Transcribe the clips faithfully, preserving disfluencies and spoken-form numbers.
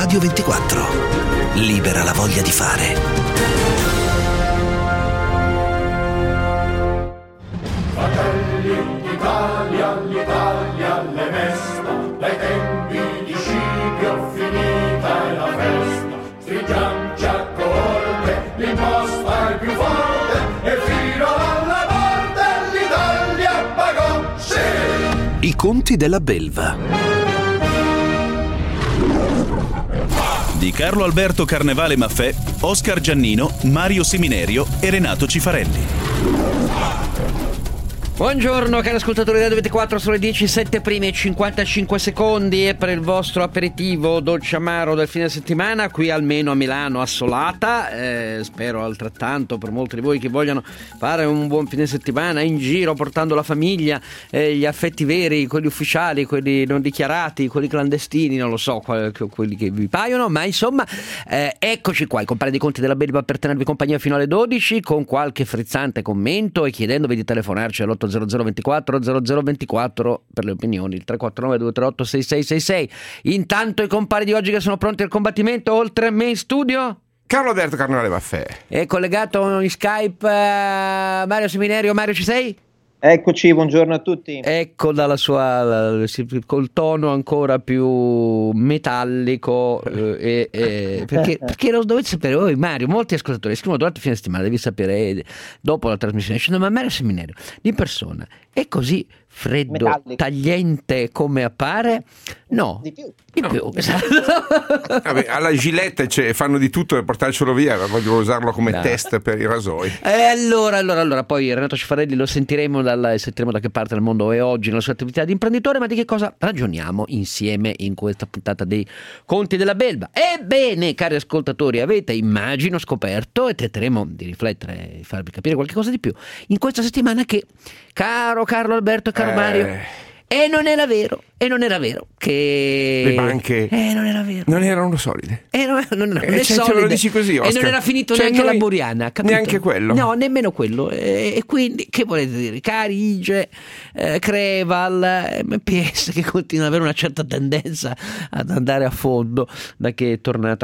Radio ventiquattro. Libera la voglia di fare. Fratelli d'Italia, l'Italia le mesta, dai tempi di Scipio finita è la festa. Stringiamoci a corte, l'imposta è più forte e fino alla morte l'Italia pagò, sì! I conti della belva di Carlo Alberto Carnevale Maffè, Oscar Giannino, Mario Seminerio e Renato Cifarelli. Buongiorno cari ascoltatori di Radio ventiquattro, sono le dieci e sette primi e cinquantacinque secondi e per il vostro aperitivo dolce amaro del fine settimana, qui almeno a Milano assolata, eh, spero altrettanto per molti di voi che vogliano fare un buon fine settimana in giro portando la famiglia, eh, gli affetti veri, quelli ufficiali, quelli non dichiarati, quelli clandestini, non lo so, quelli che vi paiono, ma insomma eh, eccoci qua, i compari dei conti della belva per tenervi compagnia fino alle dodici con qualche frizzante commento e chiedendovi di telefonarci all'otto zero zero ventiquattro zero zero ventiquattro per le opinioni, il tre quattro nove due tre otto sei sei sei sei. Intanto i compari di oggi che sono pronti al combattimento, oltre a me in studio Carlo Alberto Carnevale Maffè. è collegato in Skype uh, Mario Seminerio. Mario, ci sei? Eccoci, buongiorno a tutti. Ecco dalla sua col tono ancora più metallico eh, eh, perché, perché lo dovete sapere voi, Mario, molti ascoltatori scrivono durante il fine settimana, devi sapere eh, dopo la trasmissione, dicono, ma Mario Seminerio di persona è così freddo, metallico, tagliente come appare? No, di più, di no. più. Esatto. Vabbè, alla Gillette cioè, fanno di tutto per portarcelo via, voglio usarlo come no. test per i rasoi. E allora, allora, allora, poi Renato Cifarelli lo sentiremo, dalla, sentiremo da che parte del mondo è oggi nella sua attività di imprenditore, ma di che cosa ragioniamo insieme in questa puntata dei Conti della Belva? Ebbene, cari ascoltatori, avete immagino scoperto e tenteremo di riflettere e farvi capire qualche cosa di più in questa settimana che, caro Carlo Alberto, caro eh... Mario, e non era vero, e non era vero che le banche eh, non era vero. non erano solide. E non, non, non eh, cioè, ce lo dici così, Oscar. E non era finito cioè, neanche noi, la Buriana, capito? Neanche quello. No, nemmeno quello. E, e quindi, che volete dire? Carige, eh, Creval, M P S che continua ad avere una certa tendenza ad andare a fondo da che è tornata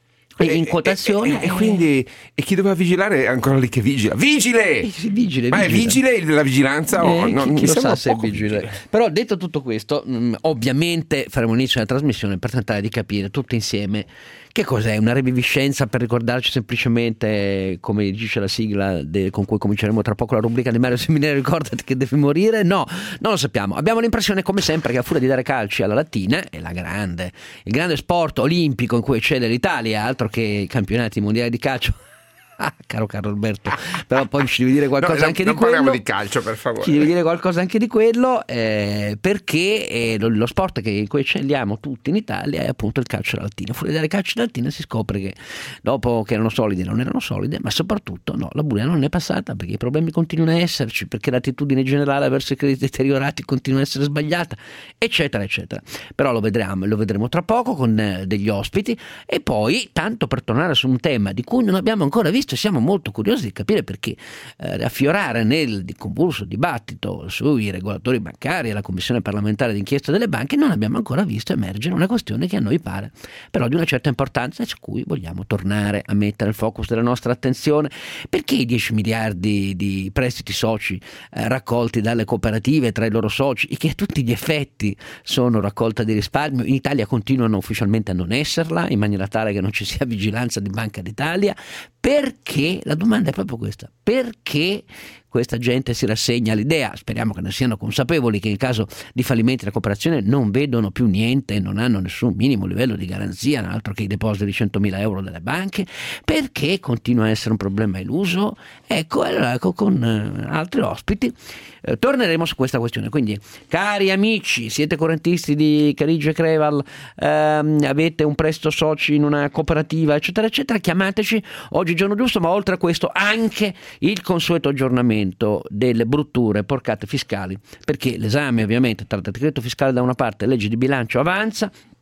in quotazione, e, e, e quindi e chi doveva vigilare è ancora lì che vigila. Vigile! Eh, sì, vigile ma vigile. è vigile la vigilanza eh, o no? Chi, chi lo sa se è vigile. vigile. Però detto tutto questo, mh, ovviamente faremo inizio alla trasmissione per tentare di capire tutti insieme che cos'è una reviviscenza, per ricordarci semplicemente, come dice la sigla de, con cui cominceremo tra poco la rubrica di Mario Seminerio, ricordati che devi morire. No, non lo sappiamo. Abbiamo l'impressione come sempre che a furia di dare calci alla Latina è la grande, il grande sport olimpico in cui eccelle l'Italia, altro che i campionati mondiali di calcio. Ah, caro Carlo Alberto, però poi ci devi dire qualcosa no, anche non di quello. Non parliamo di calcio, per favore. Ci devi dire qualcosa anche di quello, eh, perché eh, lo, lo sport che in cui eccelliamo tutti in Italia è appunto il calcio latino. Fuori dalle calcio latino si scopre che dopo che erano solide non erano solide, ma soprattutto no, la Buriana non è passata perché i problemi continuano a esserci, perché l'attitudine generale verso i crediti deteriorati continua a essere sbagliata, eccetera, eccetera. Però lo vedremo, lo vedremo tra poco con eh, degli ospiti e poi, tanto per tornare su un tema di cui non abbiamo ancora visto, siamo molto curiosi di capire perché eh, affiorare nel convulso dibattito sui regolatori bancari e la commissione parlamentare d'inchiesta delle banche non abbiamo ancora visto emergere una questione che a noi pare però di una certa importanza e su cui vogliamo tornare a mettere il focus della nostra attenzione. Perché i dieci miliardi di prestiti soci eh, raccolti dalle cooperative tra i loro soci e che a tutti gli effetti sono raccolta di risparmio in Italia continuano ufficialmente a non esserla, in maniera tale che non ci sia vigilanza di Banca d'Italia? Perché? La domanda è proprio questa: perché questa gente si rassegna all'idea, speriamo che ne siano consapevoli, che in caso di fallimenti della cooperazione non vedono più niente e non hanno nessun minimo livello di garanzia, altro che i depositi di centomila euro delle banche? Perché continua a essere un problema eluso? Ecco, allora con eh, altri ospiti eh, torneremo su questa questione. Quindi, cari amici, siete correntisti di Carige e Creval, ehm, avete un prestito soci in una cooperativa, eccetera, eccetera, chiamateci, oggi è il giorno giusto, ma oltre a questo anche il consueto aggiornamento delle brutture porcate fiscali, perché l'esame ovviamente tra il decreto fiscale da una parte e legge di bilancio avanza.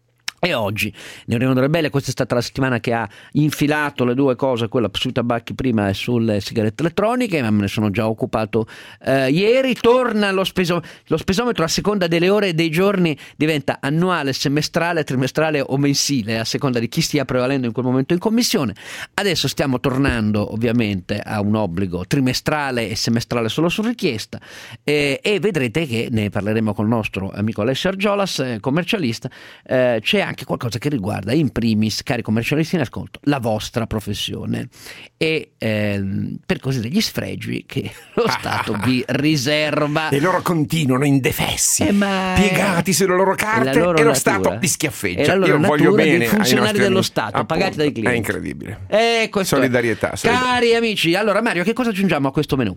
E oggi ne Unione Rebelle, questa è stata la settimana che ha infilato le due cose, quella sui tabacchi prima e sulle sigarette elettroniche, ma me ne sono già occupato eh, ieri. Torna lo, speso, lo spesometro a seconda delle ore e dei giorni, diventa annuale, semestrale, trimestrale o mensile, a seconda di chi stia prevalendo in quel momento in commissione. Adesso stiamo tornando ovviamente a un obbligo trimestrale e semestrale solo su richiesta, eh, e vedrete che ne parleremo con il nostro amico Alessio Argiolas, eh, commercialista. Eh, c'è anche anche qualcosa che riguarda in primis, cari commercialisti in ascolto, la vostra professione e ehm, per così dire gli sfregi che lo Stato vi riserva. E loro continuano indefessi, eh, ma piegati sulle loro carte, loro e lo natura. Stato li schiaffeggia. Io voglio bene dei funzionari dello amici. Stato, Appunto, pagati dai clienti. È incredibile. Eh, solidarietà, solidarietà. Cari amici, allora Mario, che cosa aggiungiamo a questo menù?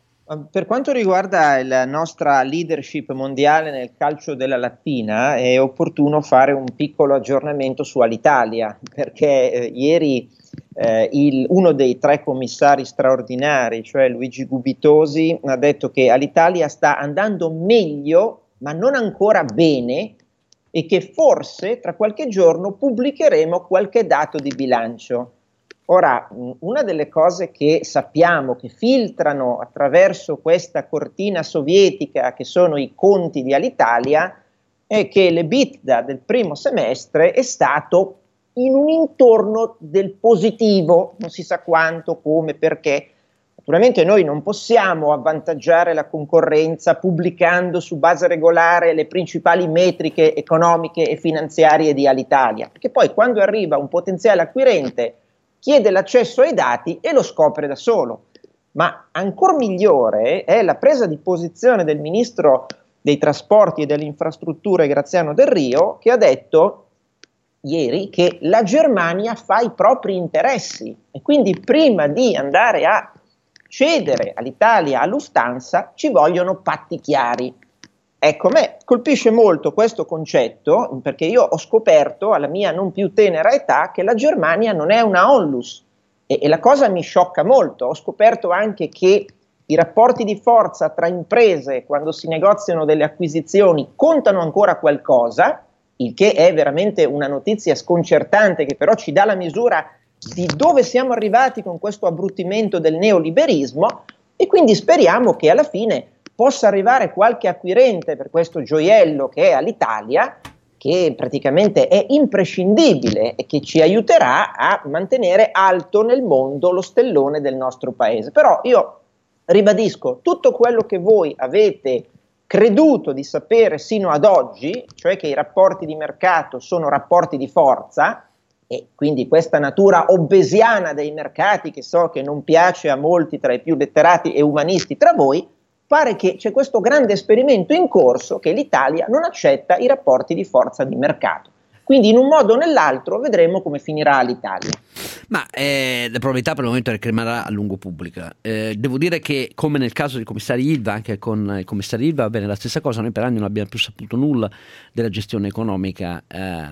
Per quanto riguarda la nostra leadership mondiale nel calcio della lattina, è opportuno fare un piccolo aggiornamento su Alitalia, perché eh, ieri eh, il, uno dei tre commissari straordinari, cioè Luigi Gubitosi, ha detto che Alitalia sta andando meglio, ma non ancora bene, e che forse tra qualche giorno pubblicheremo qualche dato di bilancio. Ora, una delle cose che sappiamo che filtrano attraverso questa cortina sovietica che sono i conti di Alitalia è che l'EBITDA del primo semestre è stato in un intorno del positivo, non si sa quanto, come, perché. Naturalmente noi non possiamo avvantaggiare la concorrenza pubblicando su base regolare le principali metriche economiche e finanziarie di Alitalia, perché poi quando arriva un potenziale acquirente chiede l'accesso ai dati e lo scopre da solo. Ma ancora migliore è la presa di posizione del ministro dei trasporti e delle infrastrutture Graziano Delrio, che ha detto ieri che la Germania fa i propri interessi e quindi prima di andare a cedere all'Italia, a Lufthansa, ci vogliono patti chiari. Ecco, a me colpisce molto questo concetto, perché io ho scoperto alla mia non più tenera età che la Germania non è una onlus e, e la cosa mi sciocca molto. Ho scoperto anche che i rapporti di forza tra imprese quando si negoziano delle acquisizioni contano ancora qualcosa, il che è veramente una notizia sconcertante che però ci dà la misura di dove siamo arrivati con questo abbruttimento del neoliberismo, e quindi speriamo che alla fine possa arrivare qualche acquirente per questo gioiello che è Alitalia, che praticamente è imprescindibile e che ci aiuterà a mantenere alto nel mondo lo stellone del nostro paese. Però io ribadisco, tutto quello che voi avete creduto di sapere sino ad oggi, cioè che i rapporti di mercato sono rapporti di forza, e quindi questa natura obbesiana dei mercati che so che non piace a molti tra i più letterati e umanisti tra voi, pare che c'è questo grande esperimento in corso che l'Italia non accetta i rapporti di forza di mercato. Quindi in un modo o nell'altro vedremo come finirà l'Italia. Ma eh, la probabilità per il momento è che rimarrà a lungo pubblica. Eh, devo dire che, come nel caso dei commissari Ilva, anche con il commissario Ilva va bene la stessa cosa. Noi per anni non abbiamo più saputo nulla della gestione economica eh,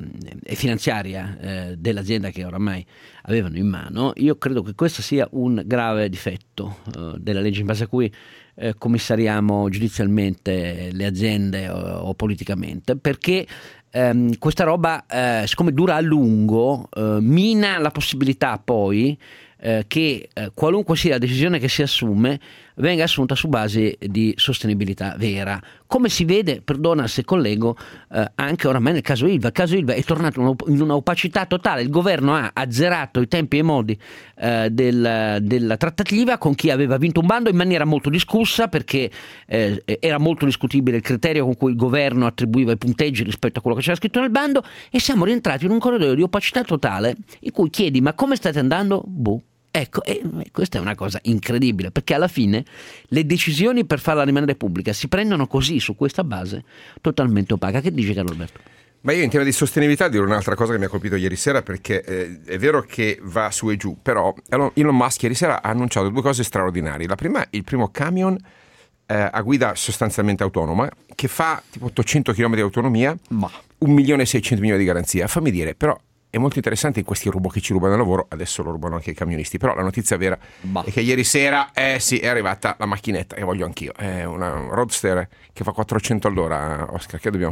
e finanziaria eh, dell'azienda che oramai avevano in mano. Io credo che questo sia un grave difetto eh, della legge in base a cui eh, commissariamo giudizialmente le aziende o, o politicamente, perché Um, questa roba, uh, siccome dura a lungo, uh, mina la possibilità poi uh, che uh, qualunque sia la decisione che si assume venga assunta su base di sostenibilità vera, come si vede, perdona se collego, uh, anche oramai nel caso Ilva. Il caso Ilva è tornato in una opacità totale. Il governo ha azzerato i tempi e i modi uh, del, della trattativa con chi aveva vinto un bando in maniera molto discussa, perché eh, era molto discutibile il criterio con cui il governo attribuiva i punteggi rispetto a quello che c'era scritto nel bando, e siamo rientrati in un corridoio di opacità totale in cui chiedi: ma come state andando? Boh. Ecco, e questa è una cosa incredibile, perché alla fine le decisioni per farla rimanere pubblica si prendono così, su questa base totalmente opaca. Che dice Carlo Alberto? Ma io in tema di sostenibilità dirò un'altra cosa che mi ha colpito ieri sera, perché eh, è vero che va su e giù, però Elon Musk ieri sera ha annunciato due cose straordinarie. La prima, il primo camion eh, a guida sostanzialmente autonoma, che fa tipo ottocento chilometri di autonomia, ma un milione e seicento milioni di garanzia. Fammi dire, però è molto interessante in questi robot che ci rubano il lavoro, adesso lo rubano anche i camionisti, però la notizia vera bah. è che ieri sera eh sì, è arrivata la macchinetta che voglio anch'io, è una Roadster che fa quattrocento all'ora. Oscar, che dobbiamo fare?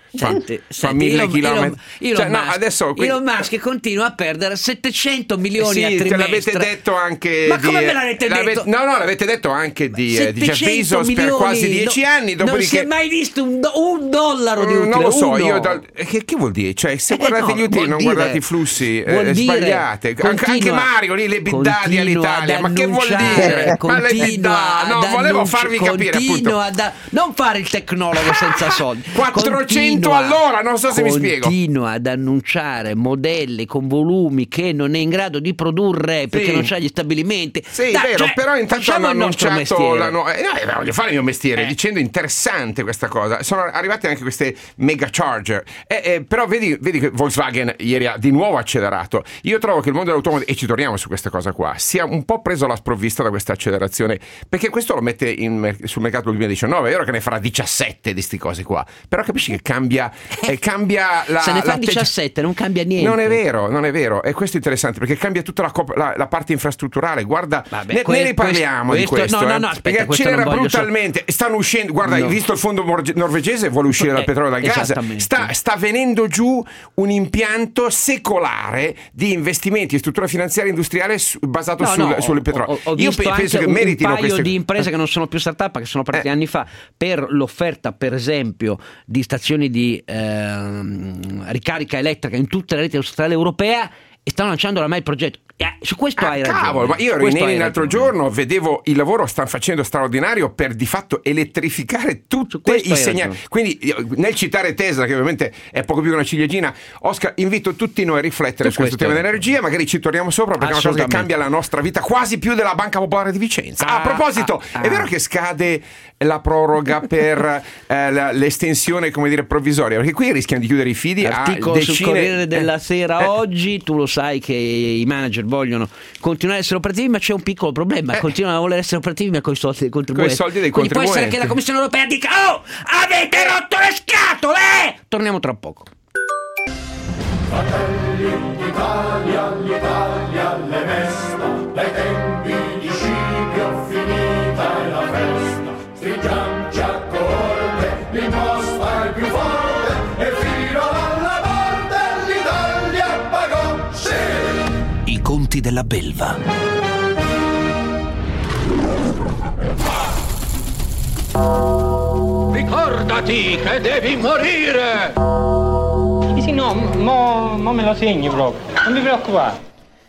Senti, fa, senti, fa mille Elon, chilometri. Elon, Cioè, Elon, no, Musk, adesso qui... Elon Musk continua a perdere settecento milioni sì, a trimestre. te l'avete detto anche Ma di, come me l'avete detto? No, no, l'avete detto anche di, eh, di Jeff Bezos milioni, per quasi dieci no, anni. Non Dopodiché... si è mai visto un, do- un dollaro di Mm, utile. non lo so, uno. io dal... che, che vuol dire? Cioè, se Eh, guardate no, gli utili, vuol non dire- guardate i flussi, vuol eh, dire- sbagliate. Anche, continua- anche Mario lì, le biddadi continua all'Italia, ad ma che vuol annunciare, dire? Ma le continua biddadi, no, ad volevo annunci- farvi capire appunto. continua ad a- non fare il tecnologo senza soldi. quattrocento Continua- all'ora, non so se mi spiego. Continua ad annunciare modelli con volumi che non è in grado di produrre perché Sì. non c'ha gli stabilimenti. Sì, Dai, vero, cioè, però intanto hanno facciamo il nostro annunciato mestiere. la nu- eh, no, eh, voglio fare il mio mestiere Eh. dicendo interessante questa cosa. Sono arrivate anche queste mega charger, eh, eh, però vedi, vedi che Volkswagen ieri ha di nuovo accelerato. Io trovo che il mondo dell'automobile, e ci torniamo su questa cosa qua, sia un po' preso alla sprovvista da questa accelerazione, perché questo lo mette in mer- sul mercato del duemiladiciannove. È vero che ne farà diciassette di sti cose qua, però capisci che cambia, eh, cambia la, Se ne fa l'atteggi- diciassette non cambia niente. Non è vero, non è vero, e questo è interessante perché cambia tutta la, cop- la, la parte infrastrutturale. Guarda, Vabbè, ne, que- ne riparliamo questo- di questo, no, no, eh, no, aspetta, perché questo accelera non voglio so- brutalmente. Stanno uscendo, guarda, No. hai visto il fondo morge- norvegese vuole uscire dal Eh, petrolio e dal gas, esattamente. sta, sta venendo giù un impianto secolare di investimenti e struttura finanziaria industriale su- basato No, sul, no, sul ho- petrolio. ho- ho Io visto pe- penso anche che un meritino paio queste di imprese che non sono più startup, che sono partite Eh. anni fa per l'offerta, per esempio, di stazioni di ehm, ricarica elettrica in tutte le reti autostradali europea, e stanno lanciando oramai il progetto. Eh, su questo Ah, hai ragione. cavolo, ma io ero in Questo Eni hai l'altro ragione. giorno, vedevo il lavoro stanno facendo straordinario per di fatto elettrificare tutti questo i hai segnali. ragione. Quindi io, nel citare Tesla, che ovviamente è poco più che una ciliegina, Oscar, invito tutti noi a riflettere Su su questo questo tema hai dell'energia, magari ci torniamo sopra perché è una cosa che Assolutamente. cambia la nostra vita quasi più della Banca Popolare di Vicenza. Ah, a Ah, proposito, ah, è vero ah. che scade la proroga per eh, la- l'estensione, come dire, provvisoria? Perché qui rischiano di chiudere i fidi a Articolo decine... sul Corriere della eh, Sera eh, oggi, tu lo sai che i manager vogliono continuare a essere operativi, ma c'è un piccolo problema, Eh. continuano a voler essere operativi ma con i soldi dei contribuenti. Coi soldi dei Quindi può essere contribuenti. che la Commissione Europea dica: oh, avete rotto le scatole! Torniamo tra poco. Fratelli d'Italia, l'Italia le mesta, dai tempi di Scipio finita è la festa. Stringiamoci a corte, l'imposta è più forte, e fino alla morte l'Italia pagò, sì! I conti della belva. Ricordati che devi morire! Sì, sì, no, mo, mo me lo segni proprio, non vi preoccupare.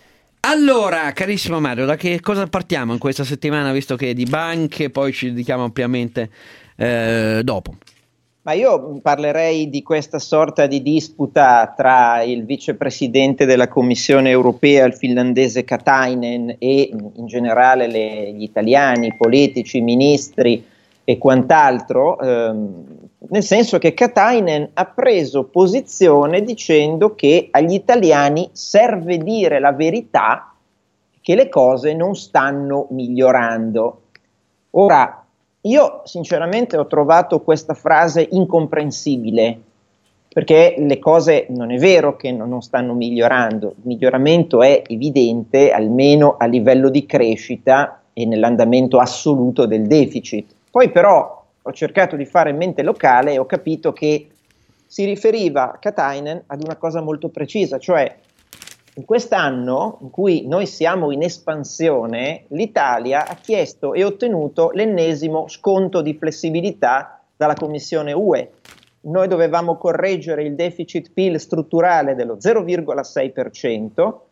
Allora, carissimo Mario, da che cosa partiamo in questa settimana, visto che di banche poi ci dedichiamo ampiamente eh, dopo? Ma io parlerei di questa sorta di disputa tra il vicepresidente della Commissione europea, il finlandese Katainen, e in generale le, gli italiani, i politici, i ministri e quant'altro, ehm, nel senso che Katainen ha preso posizione dicendo che agli italiani serve dire la verità, che le cose non stanno migliorando. Ora, io sinceramente ho trovato questa frase incomprensibile, perché le cose non è vero che non, non stanno migliorando, il miglioramento è evidente almeno a livello di crescita e nell'andamento assoluto del deficit. Poi però ho cercato di fare mente locale e ho capito che si riferiva Katainen ad una cosa molto precisa, cioè in quest'anno in cui noi siamo in espansione, l'Italia ha chiesto e ottenuto l'ennesimo sconto di flessibilità dalla Commissione U E. Noi dovevamo correggere il deficit P I L strutturale dello zero virgola sei per cento,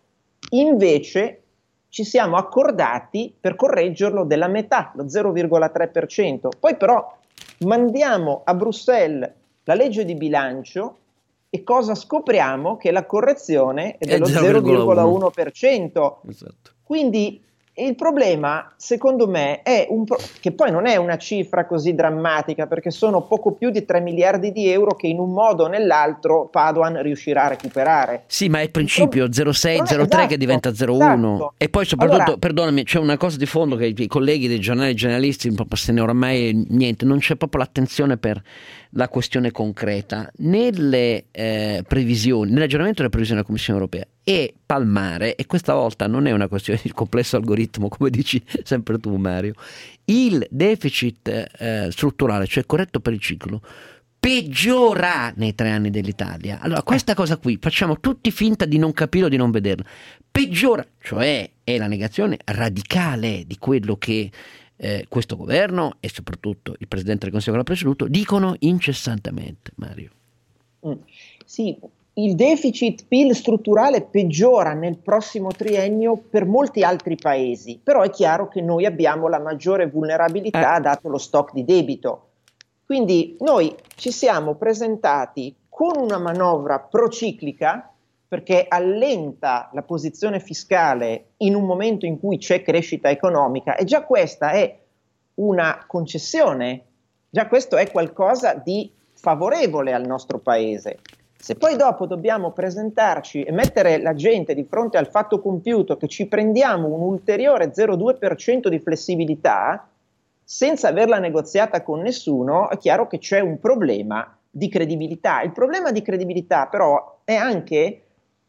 invece ci siamo accordati per correggerlo della metà, lo zero virgola tre per cento. Poi però mandiamo a Bruxelles la legge di bilancio e cosa scopriamo? Che la correzione è dello zero virgola uno per cento. Esatto. Quindi il problema, secondo me, è un pro- che poi non è una cifra così drammatica, perché sono poco più di tre miliardi di euro che in un modo o nell'altro Padoan riuscirà a recuperare. Sì, ma è il principio zero sei zero tre Esatto, che diventa zero uno. esatto. E poi soprattutto, Allora- perdonami, c'è una cosa di fondo che i colleghi dei giornali generalisti proprio se ne oramai niente, non c'è proprio l'attenzione per la questione concreta. Nelle eh, previsioni, nell'aggiornamento delle previsioni della Commissione Europea è palmare, e questa volta non è una questione di complesso algoritmo, come dici sempre tu Mario, il deficit eh, strutturale, cioè corretto per il ciclo, peggiora nei tre anni dell'Italia. Allora questa cosa qui facciamo tutti finta di non capirlo, di non vederlo. Peggiora, cioè è la negazione radicale di quello che eh, questo governo e soprattutto il Presidente del Consiglio che l'ha preceduto dicono incessantemente, Mario. Mm. Sì, il deficit P I L strutturale peggiora nel prossimo triennio per molti altri paesi, però è chiaro che noi abbiamo la maggiore vulnerabilità Eh. dato lo stock di debito. Quindi noi ci siamo presentati con una manovra prociclica perché allenta la posizione fiscale in un momento in cui c'è crescita economica, e già questa è una concessione, già questo è qualcosa di favorevole al nostro paese. Se poi dopo dobbiamo presentarci e mettere la gente di fronte al fatto compiuto che ci prendiamo un ulteriore zero virgola due per cento di flessibilità senza averla negoziata con nessuno, è chiaro che c'è un problema di credibilità. Il problema di credibilità però è anche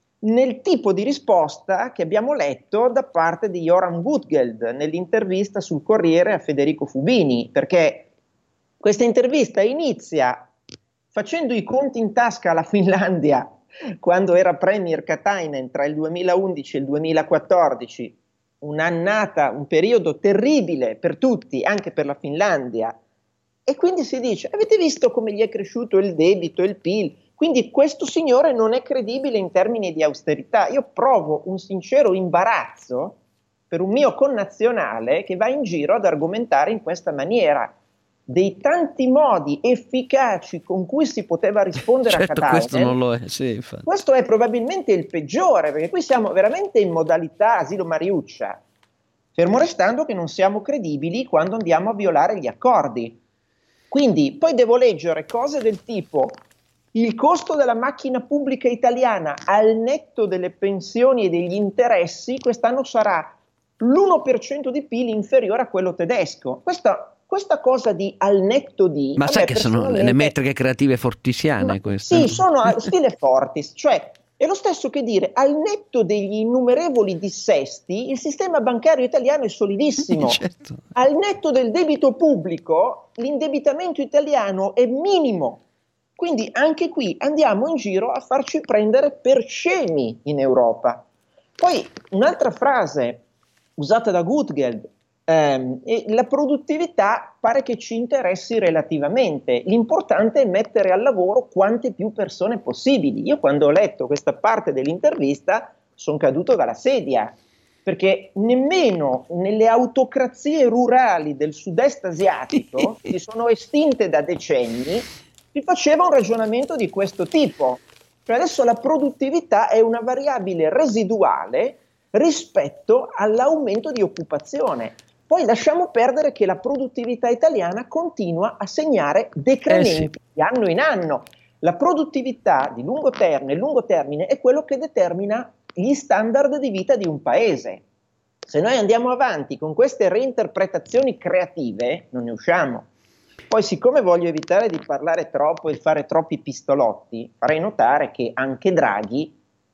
nel tipo di risposta che abbiamo letto da parte di Joram Gutgeld nell'intervista sul Corriere a Federico Fubini, perché questa intervista inizia facendo i conti in tasca alla Finlandia quando era Premier Katainen tra il duemilaundici e il duemilaquattordici, un'annata, un periodo terribile per tutti, anche per la Finlandia, e quindi si dice: avete visto come gli è cresciuto il debito, il P I L? Quindi questo signore non è credibile in termini di austerità. Io provo un sincero imbarazzo per un mio connazionale che va in giro ad argomentare in questa maniera. Dei tanti modi efficaci con cui si poteva rispondere certo, a Katainen, questo non lo è, sì, infatti. Questo è probabilmente il peggiore, perché qui siamo veramente in modalità asilo Mariuccia, fermo restando che non siamo credibili quando andiamo a violare gli accordi. Quindi poi devo leggere cose del tipo: il costo della macchina pubblica italiana al netto delle pensioni e degli interessi quest'anno sarà l'uno per cento di P I L inferiore a quello tedesco. Questa Questa cosa di al netto di... Ma sai che sono le metriche creative fortisiane ma, queste? Sì, sono a stile Fortis, cioè è lo stesso che dire al netto degli innumerevoli dissesti il sistema bancario italiano è solidissimo. Certo. Al netto del debito pubblico l'indebitamento italiano è minimo. Quindi anche qui andiamo in giro a farci prendere per scemi in Europa. Poi un'altra frase usata da Gutgeld: ehm, e la produttività pare che ci interessi relativamente, l'importante è mettere al lavoro quante più persone possibili. Io quando ho letto questa parte dell'intervista sono caduto dalla sedia, perché nemmeno nelle autocrazie rurali del sud-est asiatico, che sono estinte da decenni, si faceva un ragionamento di questo tipo. Cioè adesso la produttività è una variabile residuale rispetto all'aumento di occupazione. Poi lasciamo perdere che la produttività italiana continua a segnare decrementi Eh sì. di anno in anno. La produttività di lungo termine, lungo termine è quello che determina gli standard di vita di un paese. Se noi andiamo avanti con queste reinterpretazioni creative, non ne usciamo. Poi, siccome voglio evitare di parlare troppo e fare troppi pistolotti, farei notare che anche Draghi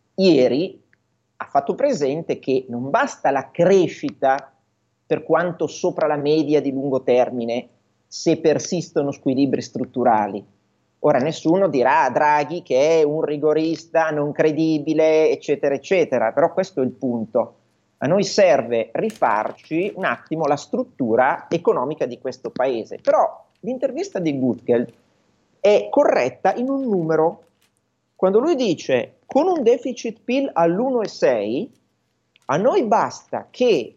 ieri ha fatto presente che non basta la crescita per quanto sopra la media di lungo termine se persistono squilibri strutturali. Ora nessuno dirà a Draghi che è un rigorista non credibile, eccetera, eccetera, però questo è il punto. A noi serve rifarci un attimo la struttura economica di questo paese. Però l'intervista di Gutgeld è corretta in un numero. Quando lui dice con un deficit P I L all'uno virgola sei, a noi basta che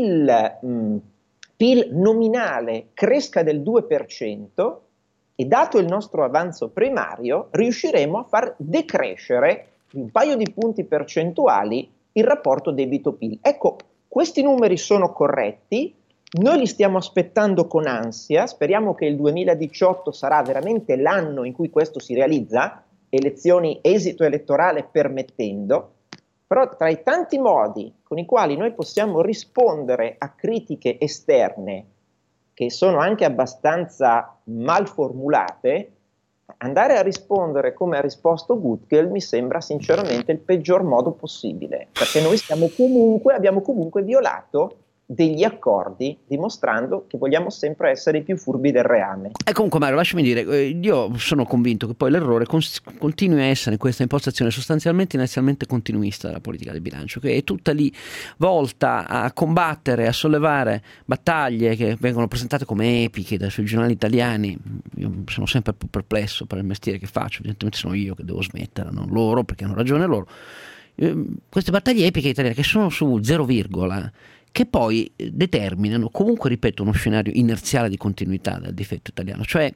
il mh, P I L nominale cresca del due per cento e dato il nostro avanzo primario riusciremo a far decrescere di un paio di punti percentuali il rapporto debito P I L. Ecco, questi numeri sono corretti, noi li stiamo aspettando con ansia, speriamo che il duemiladiciotto sarà veramente l'anno in cui questo si realizza, elezioni, esito elettorale permettendo, però tra i tanti modi con i quali noi possiamo rispondere a critiche esterne, che sono anche abbastanza mal formulate, andare a rispondere come ha risposto Gutgeld mi sembra sinceramente il peggior modo possibile, perché noi stiamo comunque, abbiamo comunque violato degli accordi, dimostrando che vogliamo sempre essere i più furbi del reame. E comunque Mario, lasciami dire, io sono convinto che poi l'errore cons- continui a essere questa impostazione sostanzialmente inizialmente continuista della politica del bilancio, che è tutta lì volta a combattere, a sollevare battaglie che vengono presentate come epiche dai suoi giornali italiani. Io sono sempre più perplesso per il mestiere che faccio, evidentemente sono io che devo smettere, non loro, perché hanno ragione loro. Eh, queste battaglie epiche italiane che sono su zero virgola, che poi determinano comunque, ripeto, uno scenario inerziale di continuità del difetto italiano, cioè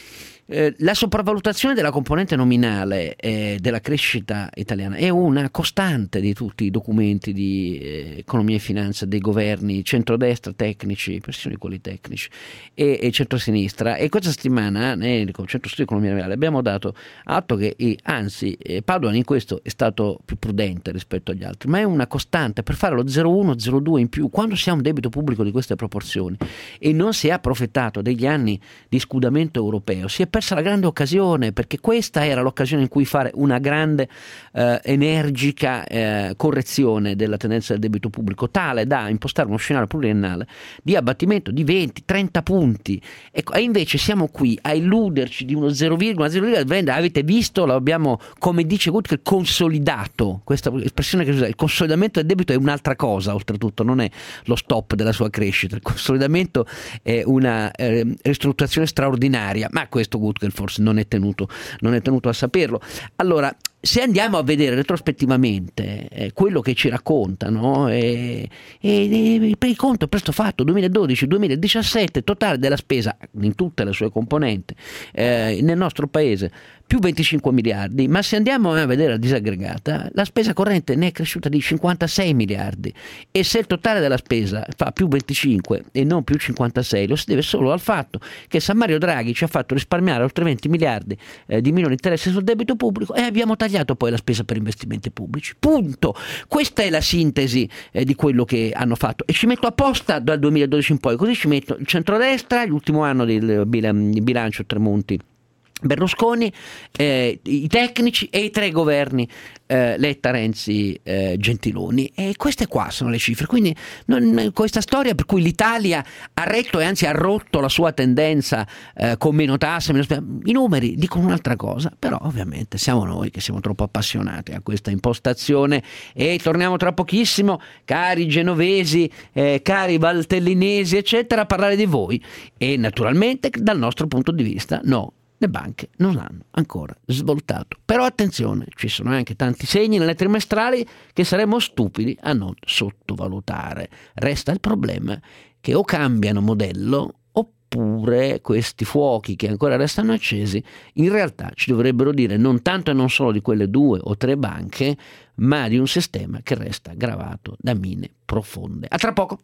eh, la sopravvalutazione della componente nominale eh, della crescita italiana è una costante di tutti i documenti di eh, economia e finanza dei governi centrodestra tecnici, persino quelli tecnici, e, e centrosinistra. E questa settimana nel Centro Studi Economia Reale abbiamo dato atto che eh, anzi eh, Padoan in questo è stato più prudente rispetto agli altri, ma è una costante. Per fare lo zero virgola uno zero virgola due in più, quando si ha un debito pubblico di queste proporzioni e non si è approfittato degli anni di scudamento europeo, si è persa la grande occasione, perché questa era l'occasione in cui fare una grande eh, energica eh, correzione della tendenza del debito pubblico, tale da impostare uno scenario pluriennale di abbattimento di venti trenta punti. Ecco, e invece siamo qui a illuderci di uno zero virgola zero virgola. Avete visto, lo abbiamo, come dice Gutkel, consolidato. Questa espressione che usa, il consolidamento del debito è un'altra cosa, oltretutto non è lo stop della sua crescita. Il consolidamento è una eh, ristrutturazione straordinaria, ma questo Gutkel forse non è tenuto, non è tenuto a saperlo. Allora, se andiamo a vedere retrospettivamente eh, quello che ci raccontano, eh, eh, per il conto presto fatto duemiladodici duemiladiciassette, totale della spesa in tutte le sue componenti eh, nel nostro paese più venticinque miliardi, ma se andiamo a vedere la disaggregata, la spesa corrente ne è cresciuta di cinquantasei miliardi, e se il totale della spesa fa più venticinque e non più cinquantasei, lo si deve solo al fatto che San Mario Draghi ci ha fatto risparmiare oltre venti miliardi eh, di minori interessi sul debito pubblico, e abbiamo tagliato poi la spesa per investimenti pubblici. Punto. Questa è la sintesi eh, di quello che hanno fatto, e ci metto apposta dal duemiladodici in poi, così ci metto il centrodestra, l'ultimo anno del bilancio Tremonti Berlusconi, eh, i tecnici e i tre governi eh, Letta, Renzi, eh, Gentiloni, e queste qua sono le cifre. Quindi non, questa storia per cui l'Italia ha retto e anzi ha rotto la sua tendenza eh, con meno tasse, meno spesa, i numeri dicono un'altra cosa, però ovviamente siamo noi che siamo troppo appassionati a questa impostazione. E torniamo tra pochissimo, cari genovesi, eh, cari valtellinesi eccetera, a parlare di voi, e naturalmente dal nostro punto di vista no, le banche non hanno ancora svoltato. Però attenzione, ci sono anche tanti segni nelle trimestrali che saremmo stupidi a non sottovalutare. Resta il problema che o cambiano modello, oppure questi fuochi che ancora restano accesi in realtà ci dovrebbero dire non tanto e non solo di quelle due o tre banche, ma di un sistema che resta gravato da mine profonde. A tra poco.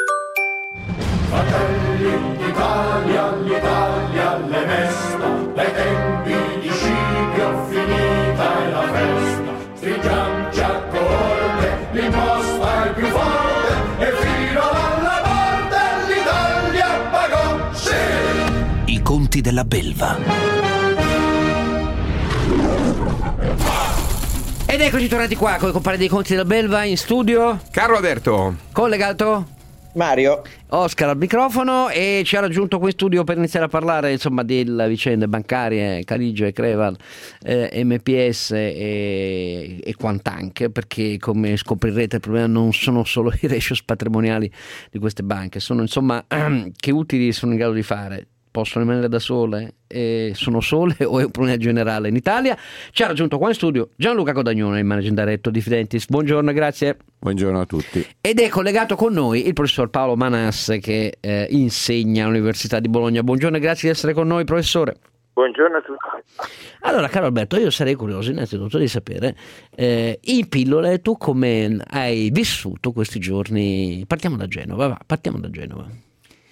Fratelli d'Italia, l'Italia le mesta, dai tempi di Scipio finita è la festa. Stringiamoci a corte, l'imposta è più forte, e fino alla morte l'Italia pagò, sì! I conti della belva. Ed eccoci tornati qua con i compari dei conti della belva in studio. Carlo Alberto. Collegato Mario. Oscar al microfono, e ci ha raggiunto qui in studio per iniziare a parlare insomma delle vicende bancarie, Carige, Creval, eh, M P S e, e quant'anche, perché come scoprirete il problema non sono solo i ratios patrimoniali di queste banche, sono insomma che utili sono in grado di fare. Possono rimanere da sole? E sono sole o è un problema generale in Italia? Ci ha raggiunto qua in studio Gianluca Codagnone, il managing director di Fidentis. Buongiorno, grazie. Buongiorno a tutti. Ed è collegato con noi il professor Paolo Manasse, che eh, insegna all'Università di Bologna. Buongiorno e grazie di essere con noi, professore. Buongiorno a tutti. Allora, caro Alberto, io sarei curioso innanzitutto di sapere eh, in pillole tu come hai vissuto questi giorni. Partiamo da Genova, va, partiamo da Genova.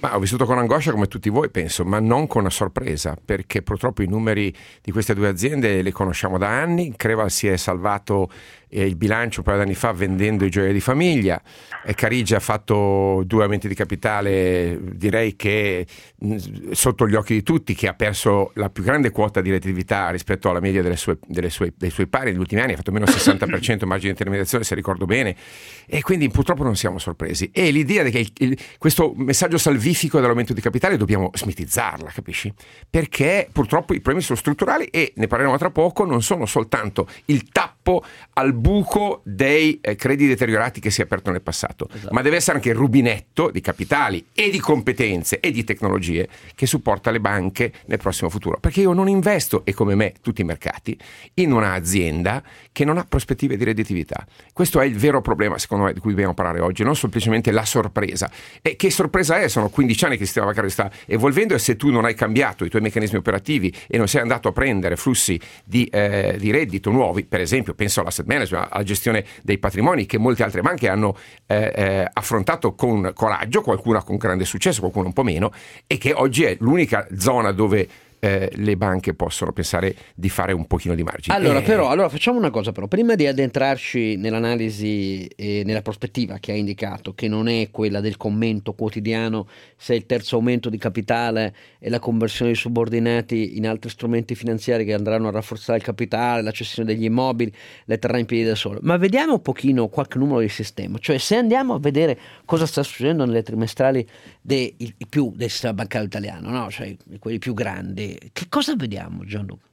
Ma ho vissuto con angoscia come tutti voi, penso, ma non con una sorpresa, perché purtroppo i numeri di queste due aziende li conosciamo da anni. Creval si è salvato eh, il bilancio un paio di anni fa vendendo i gioielli di famiglia, e Carige ha fatto due aumenti di capitale, direi che mh, sotto gli occhi di tutti, che ha perso la più grande quota di redditività rispetto alla media delle sue, delle sue, dei suoi pari negli ultimi anni, ha fatto meno sessanta per cento margine di intermediazione, se ricordo bene, e quindi purtroppo non siamo sorpresi. E l'idea di che il, il, questo messaggio salvifico dell'aumento di capitale dobbiamo smitizzarla, capisci? Perché purtroppo i problemi sono strutturali e ne parleremo tra poco, non sono soltanto il tappo al buco dei eh, crediti deteriorati che si è aperto nel passato, esatto, ma deve essere anche il rubinetto di capitali e di competenze e di tecnologie che supporta le banche nel prossimo futuro. Perché io non investo, e come me tutti i mercati, in un'azienda che non ha prospettive di redditività. Questo è il vero problema, secondo me, di cui dobbiamo parlare oggi, non semplicemente la sorpresa. E che sorpresa è? Sono quindici anni che il sistema bancario sta evolvendo, e se tu non hai cambiato i tuoi meccanismi operativi e non sei andato a prendere flussi di, eh, di reddito nuovi, per esempio penso all'asset management, alla gestione dei patrimoni, che molte altre banche hanno eh, eh, affrontato con coraggio, qualcuna con grande successo, qualcuna un po' meno, e che oggi è l'unica zona dove Eh, le banche possono pensare di fare un pochino di margine. Allora, eh... però, allora facciamo una cosa, però, prima di addentrarci nell'analisi e nella prospettiva che ha indicato, che non è quella del commento quotidiano se il terzo aumento di capitale e la conversione di subordinati in altri strumenti finanziari che andranno a rafforzare il capitale, la cessione degli immobili, le terrà in piedi da solo. Ma vediamo un pochino qualche numero di sistema, cioè se andiamo a vedere cosa sta succedendo nelle trimestrali dei i più del sistema bancario italiano, no? Cioè quelli più grandi. Che cosa vediamo, Gianluca?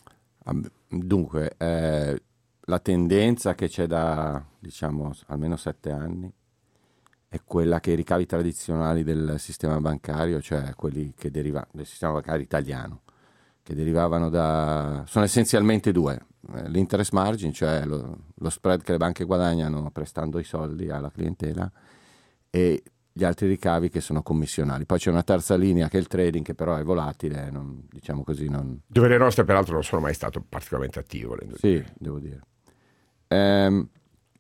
Dunque, eh, la tendenza che c'è da, diciamo, almeno sette anni è quella che i ricavi tradizionali del sistema bancario, cioè quelli che derivano del sistema bancario italiano, che derivavano da... sono essenzialmente due. L'interest margin, cioè lo, lo spread che le banche guadagnano prestando i soldi alla clientela, e gli altri ricavi che sono commissionali. Poi c'è una terza linea che è il trading, che però è volatile, non, diciamo così, non... dove le nostre peraltro non sono mai stato particolarmente attivo. Sì, dire. devo dire. Ehm,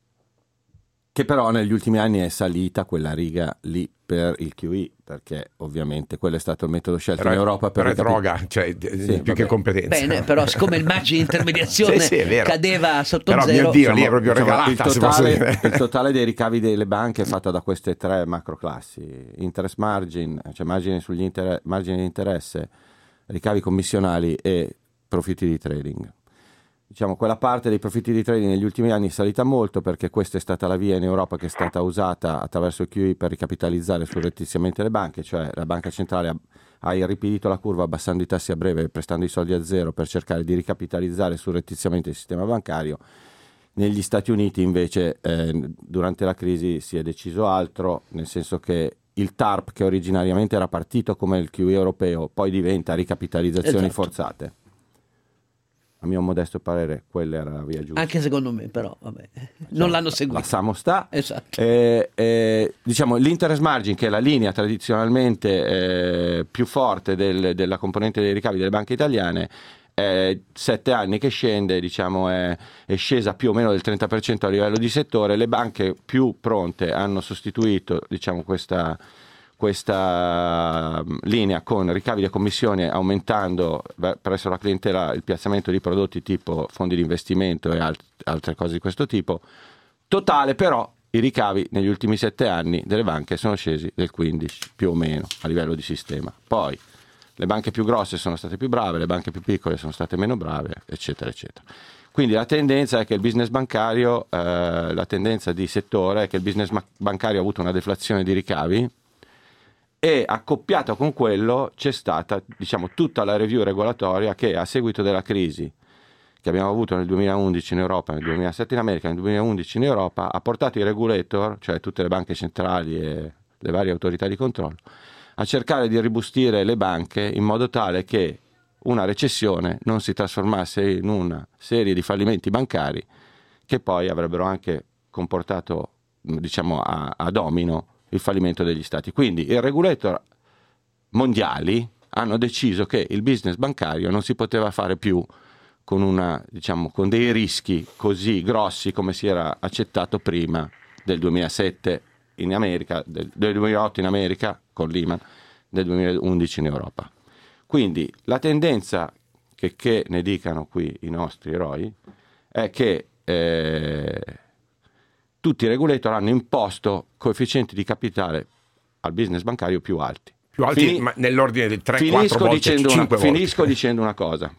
che però negli ultimi anni è salita quella riga lì per il Q E, perché ovviamente quello è stato il metodo scelto però in Europa per... Però è droga, cioè sì, più che competenza. Bene, però siccome il margine di intermediazione sì, sì, cadeva sotto però, zero... Però mio Dio, lì è proprio diciamo, regalata, il totale, il totale dei ricavi delle banche è fatta da queste tre macroclassi: interest margin, cioè margine sugli inter- margini di interesse, ricavi commissionali e profitti di trading. Diciamo, quella parte dei profitti di trading negli ultimi anni è salita molto, perché questa è stata la via in Europa che è stata usata attraverso il Q E per ricapitalizzare surrettiziamente le banche, cioè la banca centrale ha, ha irripidito la curva abbassando i tassi a breve, prestando i soldi a zero per cercare di ricapitalizzare surrettiziamente il sistema bancario. Negli Stati Uniti invece eh, durante la crisi si è deciso altro, nel senso che il T A R P, che originariamente era partito come il Q E europeo, poi diventa ricapitalizzazioni esatto. forzate. A mio modesto parere quella era la via giusta. Anche secondo me, però vabbè, non l'hanno seguita. La Samo sta. Esatto. Eh, eh, diciamo l'interest margin, che è la linea tradizionalmente eh, più forte del, della componente dei ricavi delle banche italiane, è sette anni che scende, diciamo è, è scesa più o meno del trenta per cento a livello di settore. Le banche più pronte hanno sostituito, diciamo, questa questa linea con ricavi e commissioni, aumentando presso la clientela il piazzamento di prodotti tipo fondi di investimento e alt- altre cose di questo tipo. Totale però i ricavi negli ultimi sette anni delle banche sono scesi del quindici più o meno a livello di sistema. Poi le banche più grosse sono state più brave, le banche più piccole sono state meno brave, eccetera eccetera. Quindi la tendenza è che il business bancario, eh, la tendenza di settore è che il business ma- bancario ha avuto una deflazione di ricavi, e accoppiato con quello c'è stata, diciamo, tutta la review regolatoria che a seguito della crisi che abbiamo avuto nel duemilaundici in Europa, nel duemilasette in America, nel duemilaundici in Europa, ha portato i regulator, cioè tutte le banche centrali e le varie autorità di controllo, a cercare di ribustire le banche in modo tale che una recessione non si trasformasse in una serie di fallimenti bancari che poi avrebbero anche comportato, diciamo, a, a domino il fallimento degli stati. Quindi i regulator mondiali hanno deciso che il business bancario non si poteva fare più con una, diciamo, con dei rischi così grossi come si era accettato prima del duemilasette in America, del, del duemilaotto in America con Lehman, del duemilaundici in Europa. Quindi la tendenza, che, che ne dicano qui i nostri eroi, è che eh, tutti i regulator hanno imposto coefficienti di capitale al business bancario più alti. Più alti, Fini- ma nell'ordine di tre quattro volte, dicendo cinque una, volte. Finisco dicendo una cosa.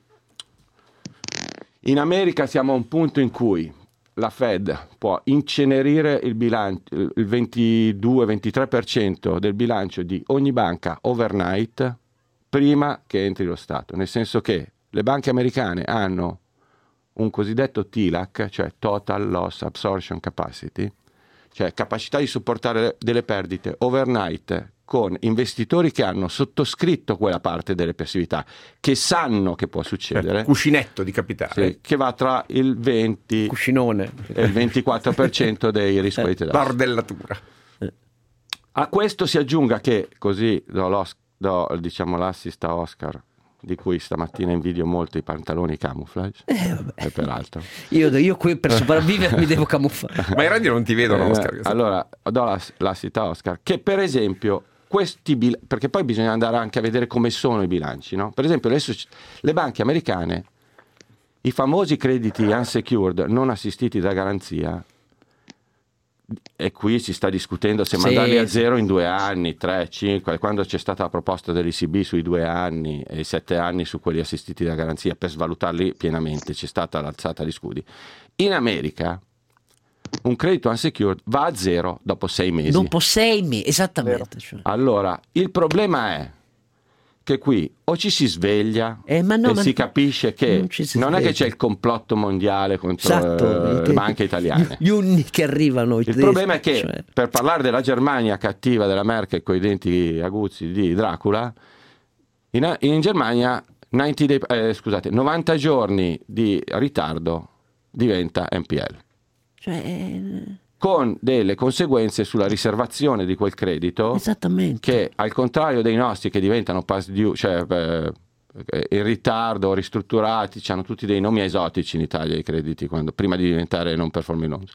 In America siamo a un punto in cui la Fed può incenerire il bilancio, il ventidue ventitré per cento del bilancio di ogni banca overnight prima che entri lo Stato, nel senso che le banche americane hanno un cosiddetto T L A C, cioè Total Loss Absorption Capacity, cioè capacità di supportare delle perdite overnight con investitori che hanno sottoscritto quella parte delle passività, che sanno che può succedere. Eh, cuscinetto di capitale. Sì, che va tra il venti Cuscinone. e il ventiquattro per cento dei risk-weighted assets. Bardellatura. A questo si aggiunga che, così do, l'os- do diciamo, l'assist a Oscar, di cui stamattina invidio molto i pantaloni camouflage, Eh, vabbè. e peraltro. Io, io qui per sopravvivere mi devo camuffare. Ma i radio non ti vedono, Eh, Oscar. allora, do l'ass- l'assist a Oscar, che per esempio questi bil- perché poi bisogna andare anche a vedere come sono i bilanci, no? Per esempio adesso c- le banche americane, i famosi crediti unsecured non assistiti da garanzia, e qui si sta discutendo se Sì, mandarli a sì. zero in due anni, tre, cinque, quando c'è stata la proposta dell'E C B sui due anni e i sette anni su quelli assistiti da garanzia per svalutarli pienamente, c'è stata l'alzata di scudi. In America un credito unsecured va a zero dopo sei mesi. Dopo sei mesi, esattamente. Cioè. Allora, il problema è che qui o ci si sveglia Eh, ma no, e ma si capisce che non ci si non è sveglia. che c'è il complotto mondiale contro Esatto, eh, che- le banche italiane. Gli uni che arrivano. i Il tedeschi, problema è che, cioè. per parlare della Germania cattiva della Merkel con i denti aguzzi di Dracula, in, in Germania novanta day- eh, scusate, novanta giorni di ritardo diventa N P L. Cioè, eh, Con delle conseguenze sulla riservazione di quel credito, esattamente. che al contrario dei nostri che diventano past due, cioè eh, in ritardo, ristrutturati, hanno tutti dei nomi esotici in Italia i crediti quando, prima di diventare non performing loans.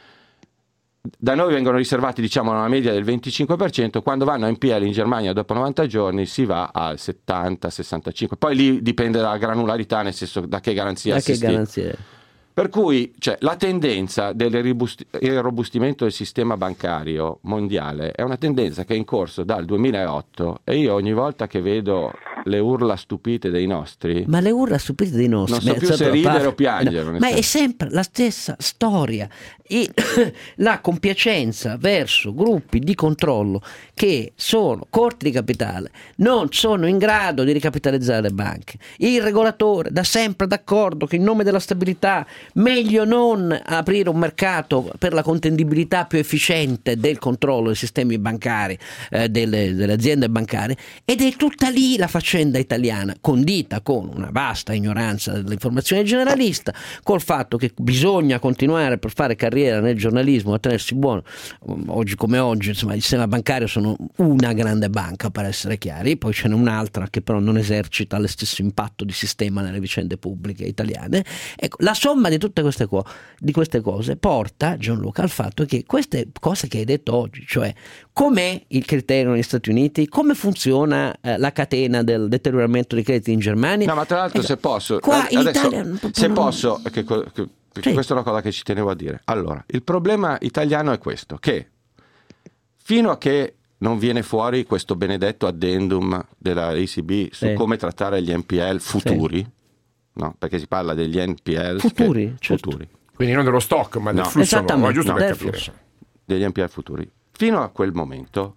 Da noi vengono riservati, diciamo, una media del venticinque per cento, quando vanno a N P L in Germania dopo novanta giorni si va al settanta sessantacinque, poi lì dipende dalla granularità, nel senso da che garanzia Da che assistita. garanzie? Per cui, cioè, la tendenza dell'irrobustimento del sistema bancario mondiale è una tendenza che è in corso dal duemilaotto, e io ogni volta che vedo le urla stupite dei nostri, Ma le urla stupide dei nostri. non so beh, più è se stato- ridere pa- o piangere, no, ma è onestamente. sempre la stessa storia. E la compiacenza verso gruppi di controllo che sono corti di capitale, non sono in grado di ricapitalizzare le banche. Il regolatore da sempre d'accordo che in nome della stabilità meglio non aprire un mercato per la contendibilità più efficiente del controllo dei sistemi bancari, eh, delle, delle aziende bancarie, ed è tutta lì la faccenda italiana, condita con una vasta ignoranza dell'informazione generalista, col fatto che bisogna continuare per fare carriera nel giornalismo a tenersi buono. Oggi come oggi, insomma, il sistema bancario sono una grande banca, per essere chiari, poi ce n'è un'altra che però non esercita lo stesso impatto di sistema nelle vicende pubbliche italiane. Ecco, la somma di tutte queste, co- di queste cose porta Gianluca al fatto che queste cose che hai detto oggi, cioè com'è il criterio negli Stati Uniti, come funziona eh, la catena del deterioramento dei crediti in Germania. No, ma tra l'altro, Ecco, se posso, qua in adesso, Italia proprio se non- posso, che, co- che- perché Sì. questa è una cosa che ci tenevo a dire. Allora, il problema italiano è questo, che fino a che non viene fuori questo benedetto addendum della E C B su Sì. come trattare gli N P L futuri, no? Perché si parla degli N P L Futuri, che, certo. futuri, Quindi non dello stock, ma del No. flusso nuovo, Esattamente, giusto no, per del capire. flusso. degli N P L futuri. Fino a quel momento,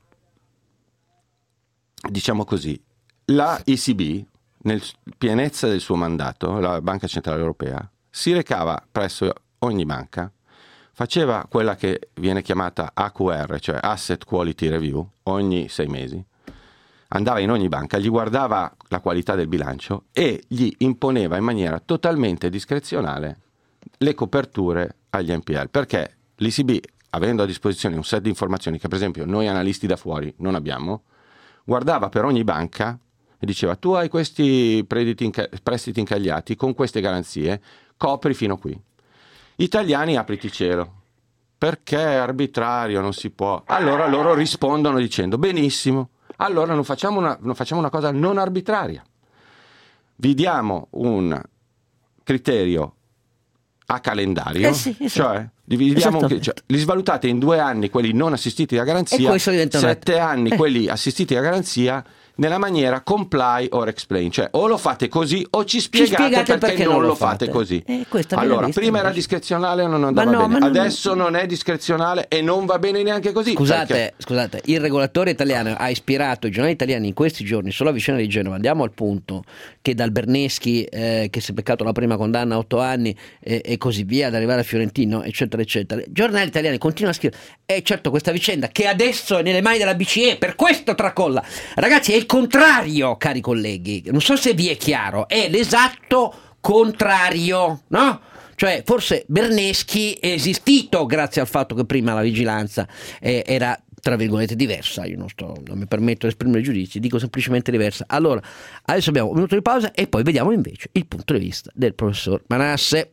diciamo così, la E C B, nel pienezza del suo mandato, la Banca Centrale Europea, si recava presso ogni banca, faceva quella che viene chiamata A Q R, cioè Asset Quality Review, ogni sei mesi, andava in ogni banca, gli guardava la qualità del bilancio e gli imponeva in maniera totalmente discrezionale le coperture agli N P L, perché l'E C B, avendo a disposizione un set di informazioni che per esempio noi analisti da fuori non abbiamo, guardava per ogni banca e diceva: tu hai questi prestiti, inca- prestiti incagliati con queste garanzie, copri fino qui. Italiani, apriti cielo, perché è arbitrario, non si può. Allora loro rispondono dicendo benissimo, allora non facciamo una, non facciamo una cosa non arbitraria, vi diamo un criterio a calendario, eh sì, esatto. cioè, dividiamo, cioè li svalutate in due anni quelli non assistiti a garanzia, sette anni eh. quelli assistiti a garanzia, nella maniera comply or explain, cioè o lo fate così o ci spiegate, ci spiegate perché, perché non lo fate, fate così. Eh, allora, prima era discrezionale e non andava no, bene, adesso non... non è discrezionale e non va bene neanche così. Scusate, perché... scusate, il regolatore italiano ha ispirato i giornali italiani in questi giorni sulla vicenda di Genova. Andiamo al punto che dal Berneschi eh, che si è beccato la prima condanna a otto anni eh, e così via, ad arrivare a Fiorentino, eccetera, eccetera. I giornali italiani continuano a scrivere. E eh, certo, questa vicenda che adesso è nelle mani della B C E, per questo tracolla. Ragazzi, è il contrario, cari colleghi, non so se vi è chiaro, è l'esatto contrario, no? Cioè forse Berneschi è esistito grazie al fatto che prima la vigilanza eh, era tra virgolette diversa, io non, sto, non mi permetto di esprimere giudizi, dico semplicemente diversa. Allora, adesso abbiamo un minuto di pausa e poi vediamo invece il punto di vista del professor Manasse.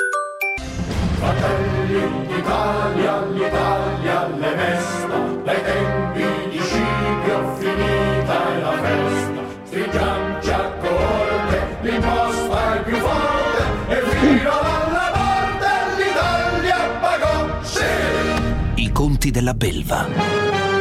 Fratelli d'Italia, l'Italia le mesta, dai tempi di Scipio finita è la festa, stringiamoci a corte, l'imposta è più forte, e fino alla morte l'Italia pagò, sì! I conti della belva.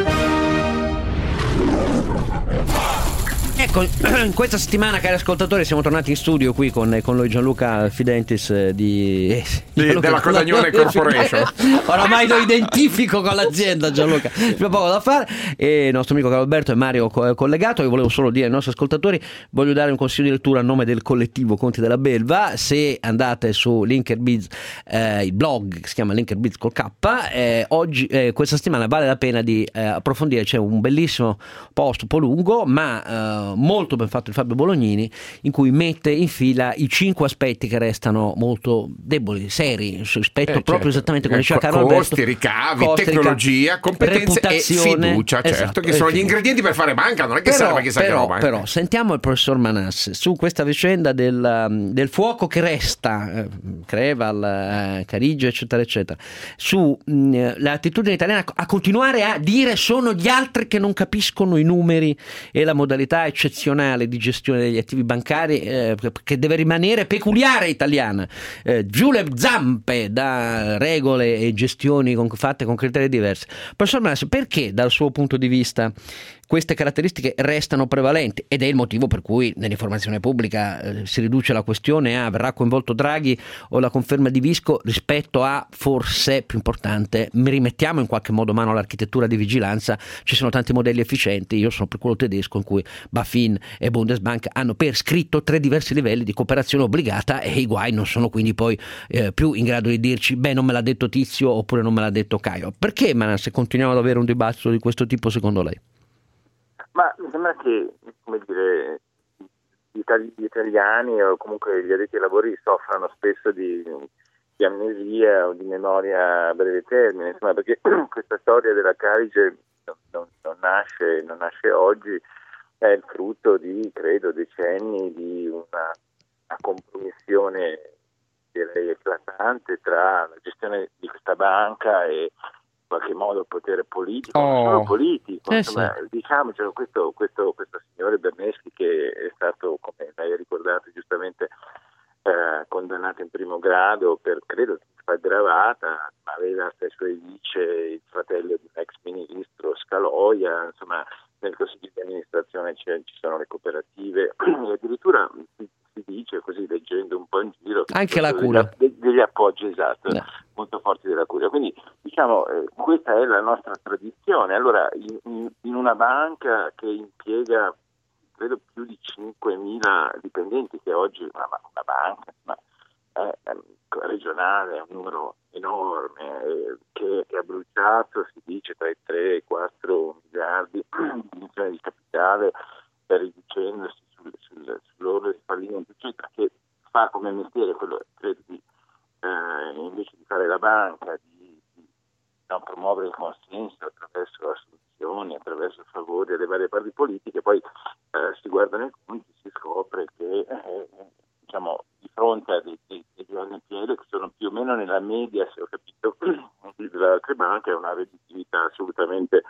Ecco, in questa settimana, cari ascoltatori, siamo tornati in studio qui con, con noi Gianluca Fidentis eh, di, eh, di Gianluca, della Codagnone Corporation. Oramai lo identifico con l'azienda, Gianluca, c'è poco da fare. E il nostro amico Carlo Alberto e Mario collegato. Io volevo solo dire ai nostri ascoltatori, voglio dare un consiglio di lettura a nome del collettivo Conti della Belva. Se andate su Linkerbiz, eh, il blog che si chiama Linkerbiz col K, eh, oggi, eh, questa settimana vale la pena di eh, approfondire. C'è un bellissimo post, un po' lungo, ma eh, molto ben fatto di Fabio Bolognini, in cui mette in fila i cinque aspetti che restano molto deboli, seri rispetto eh, proprio certo. esattamente come diceva Carlo Alberto, costi, ricavi, costi, tecnologia, competenze e fiducia, certo, esatto, che sono gli ingredienti per fare banca, non è che però, serve chissà però, che roba. Eh. Però sentiamo il professor Manasse su questa vicenda del, del fuoco che resta, eh, Creval, eh, Carige, eccetera, eccetera, su mh, l'attitudine italiana a continuare a dire sono gli altri che non capiscono i numeri e la modalità eccezionale di gestione degli attivi bancari eh, che deve rimanere peculiare italiana, eh, giù le zampe da regole e gestioni con, fatte con criteri diversi. Professor Manasse, perché dal suo punto di vista queste caratteristiche restano prevalenti, ed è il motivo per cui nell'informazione pubblica eh, si riduce la questione a verrà coinvolto Draghi o la conferma di Visco rispetto a, forse più importante, rimettiamo in qualche modo mano all'architettura di vigilanza. Ci sono tanti modelli efficienti, io sono per quello tedesco in cui Bafin e Bundesbank hanno per scritto tre diversi livelli di cooperazione obbligata e i guai non sono quindi poi eh, più in grado di dirci beh non me l'ha detto Tizio oppure non me l'ha detto Caio. Perché, Manasse, continuiamo ad avere un dibattito di questo tipo secondo lei? Ma mi sembra che, come dire, gli, itali- gli italiani o comunque gli addetti ai lavori soffrano spesso di, di amnesia o di memoria a breve termine, insomma, perché questa storia della Carige non, non, non nasce, non nasce oggi, è il frutto di, credo, decenni di una, una compromissione, direi, eclatante tra la gestione di questa banca e in qualche modo il potere politico, oh. non solo politico, eh insomma, sì. diciamocelo, questo, questo, questo signore Berneschi, che è stato, come lei ha ricordato giustamente, eh, condannato in primo grado per, credo, truffa aggravata, ma aveva tra i suoi vice il fratello di un ex ministro, Scaloia, insomma, nel consiglio di amministrazione ci, ci sono le cooperative, e addirittura si, si dice, così leggendo un po' in giro, anche la Curia, degli, degli appoggi, esatto, no. molto forti della Curia. Quindi diciamo eh, questa è la nostra tradizione. Allora in, in una banca che impiega credo più di cinquemila dipendenti, che oggi una, una banca ma è, è regionale, è un numero enorme, eh, che, che ha bruciato, si dice, tra i tre e i quattro miliardi di iniezione di capitale, per riducendosi sul, sul, sull'orlo del fallimento, eccetera, che fa come mestiere quello, credo, di eh, invece di fare la banca, di, di no, promuovere il consenso attraverso assunzioni, attraverso favori alle varie parti politiche. Poi eh, si guardano i conti, si scopre che eh, diciamo di fronte a dei, dei, dei giovani piede che sono più o meno nella media, se ho capito, delle altre banche ha una redditività assolutamente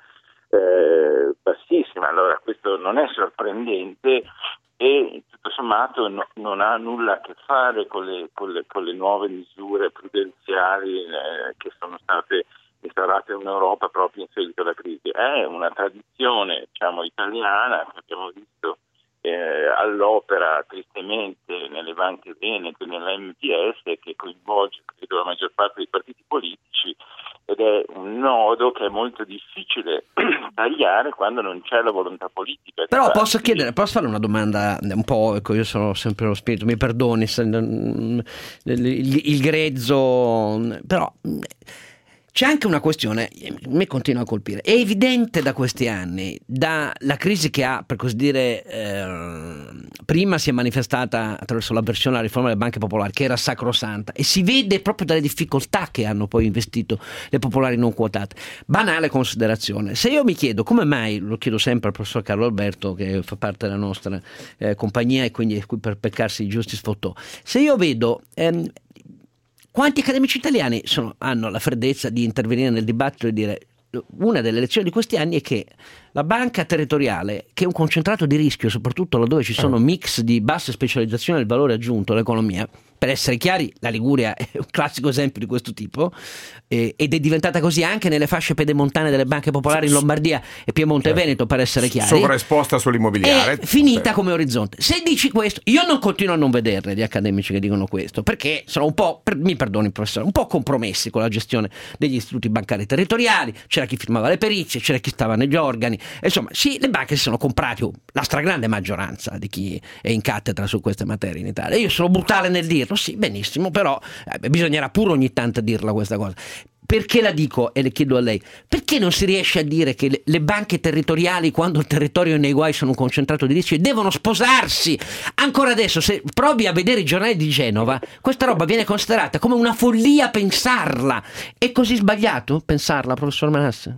eh, bassissima. Allora questo non è sorprendente e tutto sommato no, non ha nulla a che fare con le, con le, con le nuove misure prudenziali eh, che sono state instaurate in Europa proprio in seguito alla crisi. È una tradizione, diciamo, italiana che abbiamo visto eh, all'opera tristemente nelle banche venete, nell'M P S, che coinvolge credo la maggior parte dei partiti politici, ed è un nodo che è molto difficile tagliare quando non c'è la volontà politica. Però posso chiedere, posso fare una domanda un po', ecco, io sono sempre lo spirito, mi perdoni se, il, il, il grezzo, però c'è anche una questione, mi continua a colpire. È evidente da questi anni, dalla crisi che ha, per così dire, eh, prima si è manifestata attraverso l'avversione alla riforma delle banche popolari, che era sacrosanta, e si vede proprio dalle difficoltà che hanno poi investito le popolari non quotate. Banale considerazione. Se io mi chiedo come mai, lo chiedo sempre al professor Carlo Alberto, che fa parte della nostra eh, compagnia e quindi è qui per peccarsi i giusti sfottò, se io vedo ehm, quanti accademici italiani sono, hanno la freddezza di intervenire nel dibattito e dire una delle lezioni di questi anni è che la banca territoriale, che è un concentrato di rischio, soprattutto laddove ci sono mix di bassa specializzazione del valore aggiunto all'economia, per essere chiari la Liguria è un classico esempio di questo tipo, eh, ed è diventata così anche nelle fasce pedemontane delle banche popolari in Lombardia e Piemonte e Veneto, per essere chiari, sovraesposta sull'immobiliare, è finita come orizzonte. Se dici questo, io non continuo a non vederne di accademici che dicono questo, perché sono un po', per, mi perdoni professore, un po' compromessi con la gestione degli istituti bancari territoriali. C'era chi firmava le perizie, c'era chi stava negli organi. Insomma, sì, le banche si sono comprate, la stragrande maggioranza di chi è in cattedra su queste materie in Italia. Io sono brutale nel dirlo, sì, benissimo, però eh, bisognerà pure ogni tanto dirla questa cosa. Perché la dico e le chiedo a lei? Perché non si riesce a dire che le, le banche territoriali, quando il territorio è nei guai, sono un concentrato di rischio e devono sposarsi? Ancora adesso, se provi a vedere i giornali di Genova, questa roba viene considerata come una follia pensarla. È così sbagliato pensarla, professor Manasse?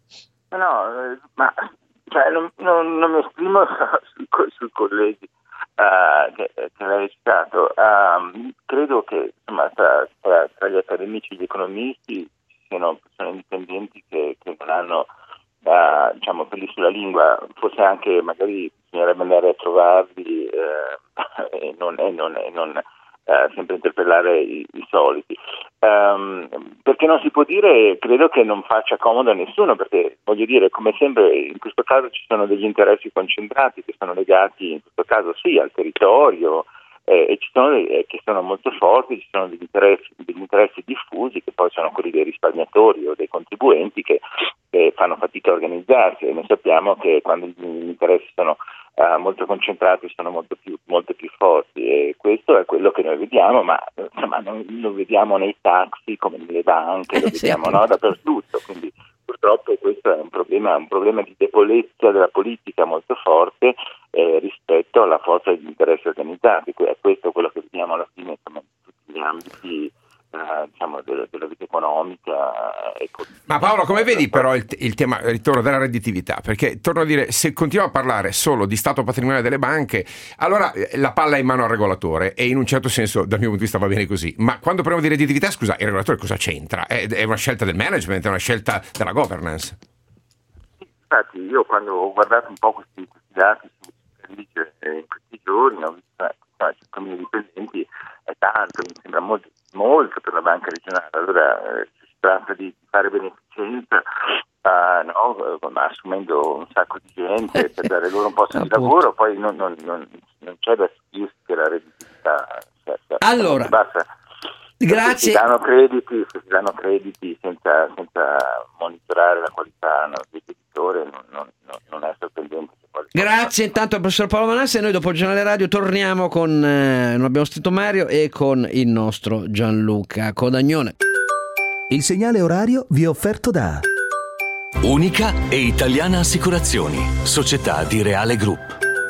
No, eh, ma cioè, non, non, non mi esprimo sui, sui colleghi uh, che, che l'hai citato. Uh, credo che insomma, tra, tra, tra gli accademici e gli economisti ci siano persone indipendenti che, che non hanno uh, diciamo, peli sulla lingua, forse anche magari bisognerebbe andare a trovarli uh, e non, e non, e non uh, sempre interpellare i, i soliti. Um, perché non si può dire, credo che non faccia comodo a nessuno, perché voglio dire, come sempre in questo caso ci sono degli interessi concentrati che sono legati in questo caso sì al territorio eh, e ci sono eh, che sono molto forti, ci sono degli interessi, degli interessi diffusi che poi sono quelli dei risparmiatori o dei contribuenti che, che fanno fatica a organizzarsi, e noi sappiamo che quando gli interessi sono Uh, molto concentrati sono molto più, molto più forti, e questo è quello che noi vediamo, ma insomma non lo vediamo nei taxi come nelle banche, lo vediamo no, dappertutto, quindi purtroppo questo è un problema, un problema di debolezza della politica molto forte eh, rispetto alla forza degli interessi organizzati. È questo quello che vediamo alla fine insomma, in tutti gli ambiti eh, diciamo, della, della vita economica. Eh, Ma Paolo, come vedi però il, il tema, il ritorno della redditività? Perché torno a dire, se continuiamo a parlare solo di stato patrimoniale delle banche, allora la palla è in mano al regolatore, e in un certo senso dal mio punto di vista va bene così, ma quando parliamo di redditività, scusa, il regolatore cosa c'entra? È, è una scelta del management, è una scelta della governance. Infatti io quando ho guardato un po' questi, questi dati in questi giorni ho visto che cinquemila dipendenti è tanto, mi sembra molto, molto per la banca regionale. Allora eh, si tratta di fare beneficenza uh, no, assumendo un sacco di gente per dare loro un posto di lavoro, poi non, non, non, non c'è da stupirsi che la redditività certo, allora basta. Grazie. Se si danno crediti, se si danno crediti senza, senza monitorare la qualità no, dell'editore non, non, non è sorprendente. Grazie intanto al professor Paolo Manasse. Noi dopo il giornale radio torniamo con eh, non abbiamo sentito Mario e con il nostro Gianluca Codagnone. Il segnale orario vi è offerto da Unica e Italiana Assicurazioni, società di Reale Group.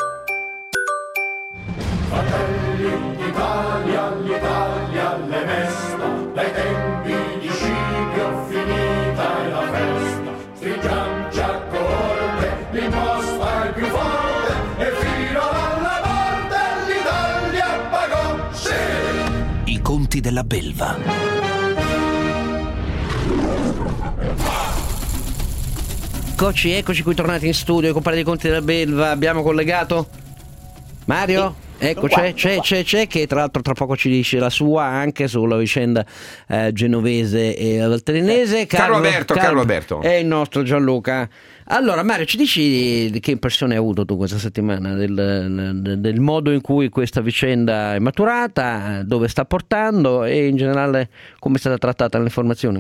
Fratelli d'Italia, l'Italia le mesta, dai tempi di Scipio finita è la festa, stringiamoci a corte, l'imposta è più forte e fino alla morte l'Italia pagò, sì! I conti della belva. Eccoci, eccoci qui tornati in studio, compagni dei conti della Belva. Abbiamo collegato Mario? Sì, ecco, c'è, c'è, c'è, c'è, che tra l'altro tra poco ci dice la sua anche sulla vicenda eh, genovese e valtellinese. Carlo, Carlo Alberto, Carlo Alberto. È il nostro Gianluca. Allora Mario, ci dici che impressione hai avuto tu questa settimana del, del modo in cui questa vicenda è maturata, dove sta portando e in generale come è stata trattata l'informazione?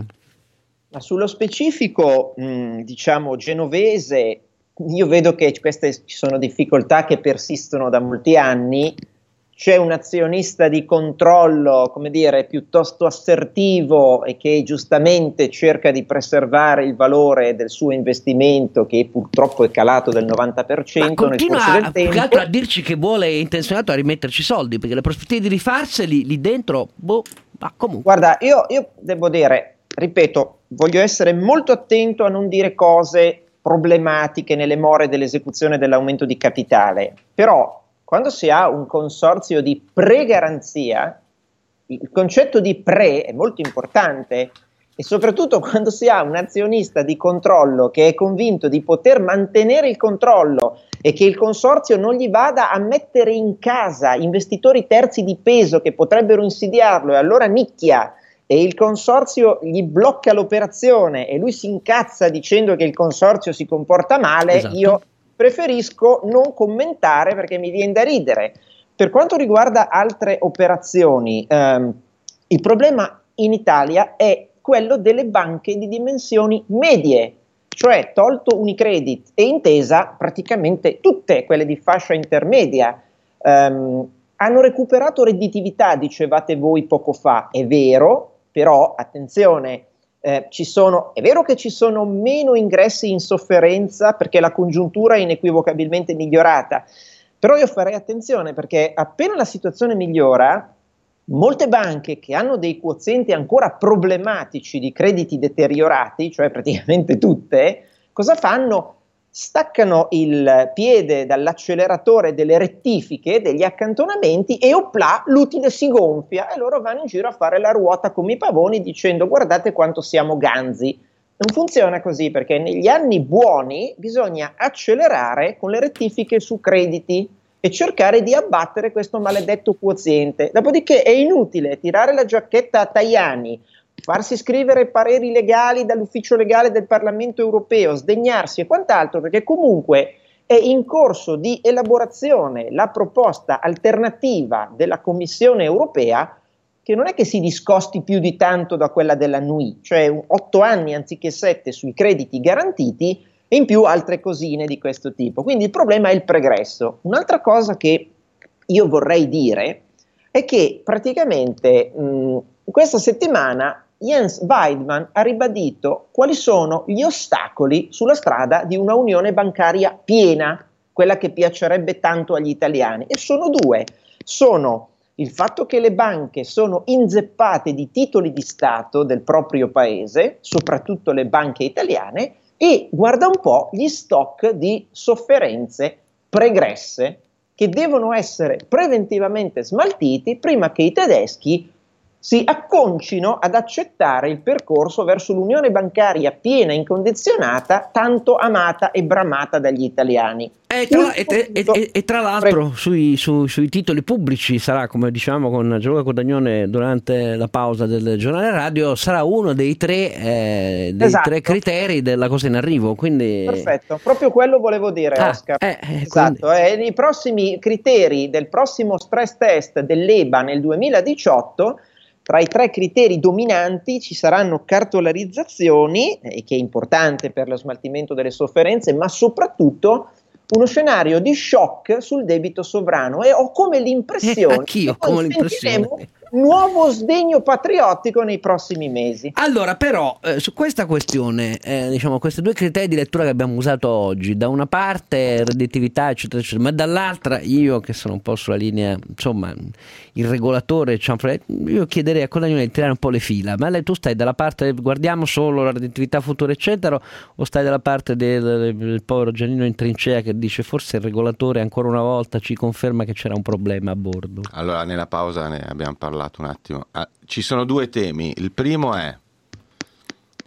Ma sullo specifico, mh, diciamo, genovese, io vedo che queste ci sono difficoltà che persistono da molti anni. C'è un azionista di controllo, come dire, piuttosto assertivo e che giustamente cerca di preservare il valore del suo investimento, che purtroppo è calato del novanta per cento nel corso del tempo. Più che altro a dirci che vuole, è intenzionato a rimetterci soldi, perché le prospettive di rifarseli lì dentro, boh, ma comunque. Guarda, io, io devo dire, ripeto, voglio essere molto attento a non dire cose problematiche nelle more dell'esecuzione dell'aumento di capitale, però quando si ha un consorzio di pre-garanzia, il concetto di pre è molto importante e soprattutto quando si ha un azionista di controllo che è convinto di poter mantenere il controllo e che il consorzio non gli vada a mettere in casa investitori terzi di peso che potrebbero insidiarlo e allora nicchia e il consorzio gli blocca l'operazione e lui si incazza dicendo che il consorzio si comporta male, esatto. Io preferisco non commentare perché mi viene da ridere. Per quanto riguarda altre operazioni, ehm, il problema in Italia è quello delle banche di dimensioni medie, cioè tolto Unicredit e Intesa, praticamente tutte quelle di fascia intermedia ehm, hanno recuperato redditività, dicevate voi poco fa, è vero, però attenzione, eh, ci sono, è vero che ci sono meno ingressi in sofferenza perché la congiuntura è inequivocabilmente migliorata, però io farei attenzione perché appena la situazione migliora, molte banche che hanno dei quozienti ancora problematici di crediti deteriorati, cioè praticamente tutte, cosa fanno? Staccano il piede dall'acceleratore delle rettifiche, degli accantonamenti e opla, l'utile si gonfia e loro vanno in giro a fare la ruota come i pavoni dicendo guardate quanto siamo ganzi. Non funziona così perché negli anni buoni bisogna accelerare con le rettifiche su crediti e cercare di abbattere questo maledetto quoziente. Dopodiché è inutile tirare la giacchetta a Tajani, farsi scrivere pareri legali dall'ufficio legale del Parlamento europeo, sdegnarsi e quant'altro, perché comunque è in corso di elaborazione la proposta alternativa della Commissione europea, che non è che si discosti più di tanto da quella della N U I, cioè otto anni anziché sette sui crediti garantiti e in più altre cosine di questo tipo. Quindi il problema è il pregresso. Un'altra cosa che io vorrei dire è che praticamente mh, questa settimana Jens Weidmann ha ribadito quali sono gli ostacoli sulla strada di una unione bancaria piena, quella che piacerebbe tanto agli italiani, e sono due. Sono il fatto che le banche sono inzeppate di titoli di Stato del proprio paese, soprattutto le banche italiane, e guarda un po' gli stock di sofferenze pregresse che devono essere preventivamente smaltiti prima che i tedeschi si acconcino ad accettare il percorso verso l'unione bancaria piena e incondizionata, tanto amata e bramata dagli italiani. E tra, e, e, e, e tra l'altro sui, su, sui titoli pubblici sarà, come diciamo con Gianluca Codagnone durante la pausa del giornale radio, sarà uno dei tre, eh, dei esatto. tre criteri della cosa in arrivo. Quindi... Perfetto, proprio quello volevo dire, ah, Oscar. Eh, eh, esatto, quindi... eh, i prossimi criteri del prossimo stress test dell'E B A nel duemiladiciotto, tra i tre criteri dominanti ci saranno cartolarizzazioni, eh, che è importante per lo smaltimento delle sofferenze, ma soprattutto uno scenario di shock sul debito sovrano, e ho come l'impressione eh, anch'io, che come noi l'impressione. nuovo sdegno patriottico nei prossimi mesi. Allora però eh, su questa questione eh, diciamo questi due criteri di lettura che abbiamo usato oggi, da una parte redditività eccetera eccetera, ma dall'altra io che sono un po' sulla linea, insomma il regolatore, io chiederei a Codagnone di tirare un po' le fila. Ma lei, tu stai dalla parte guardiamo solo la redditività futura eccetera, o stai dalla parte del, del povero Giannino in trincea che dice forse il regolatore ancora una volta ci conferma che c'era un problema a bordo? Allora nella pausa ne abbiamo parlato un attimo. Ah, ci sono due temi. Il primo è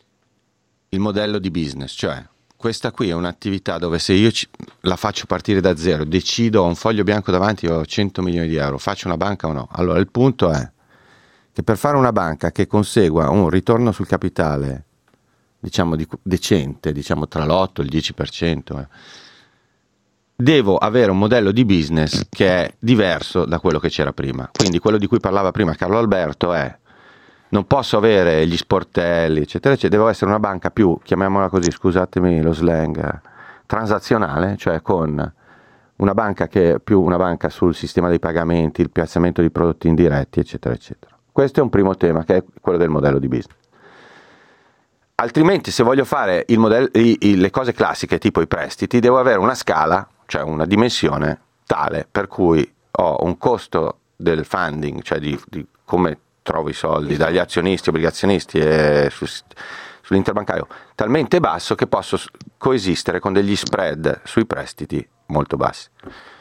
il modello di business, cioè questa qui è un'attività dove se io ci, la faccio partire da zero, decido, ho un foglio bianco davanti, ho cento milioni di euro, faccio una banca o no? Allora il punto è che per fare una banca che consegua un ritorno sul capitale, diciamo di, decente, diciamo tra l'otto e il dieci per cento, eh, devo avere un modello di business che è diverso da quello che c'era prima. Quindi quello di cui parlava prima Carlo Alberto è: non posso avere gli sportelli, eccetera, eccetera, devo essere una banca più, chiamiamola così, scusatemi lo slang, transazionale, cioè con una banca che è più una banca sul sistema dei pagamenti, il piazzamento di prodotti indiretti, eccetera, eccetera. Questo è un primo tema, che è quello del modello di business. Altrimenti, se voglio fare il modello, i, i, le cose classiche, tipo i prestiti, devo avere una scala, cioè una dimensione tale per cui ho un costo del funding, cioè di, di come trovo i soldi dagli azionisti, obbligazionisti e su, sull'interbancario, talmente basso che posso coesistere con degli spread sui prestiti molto bassi.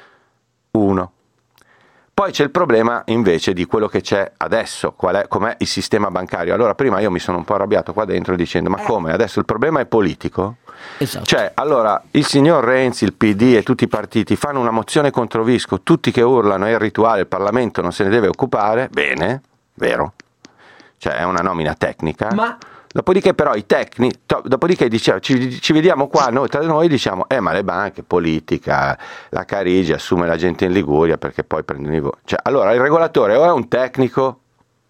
Uno. Poi c'è il problema invece di quello che c'è adesso, qual è, com'è il sistema bancario. Allora prima io mi sono un po' arrabbiato qua dentro dicendo ma come? Adesso il problema è politico? Esatto. Cioè, allora il signor Renzi, il P D e tutti i partiti fanno una mozione contro Visco, tutti che urlano è il rituale, il Parlamento non se ne deve occupare, bene, vero, cioè è una nomina tecnica, ma dopodiché però i tecnici, to, dopodiché diciamo, ci, ci vediamo qua noi tra noi diciamo eh ma le banche, politica, la Carigi assume la gente in Liguria perché poi prendono i voti, cioè allora il regolatore o è un tecnico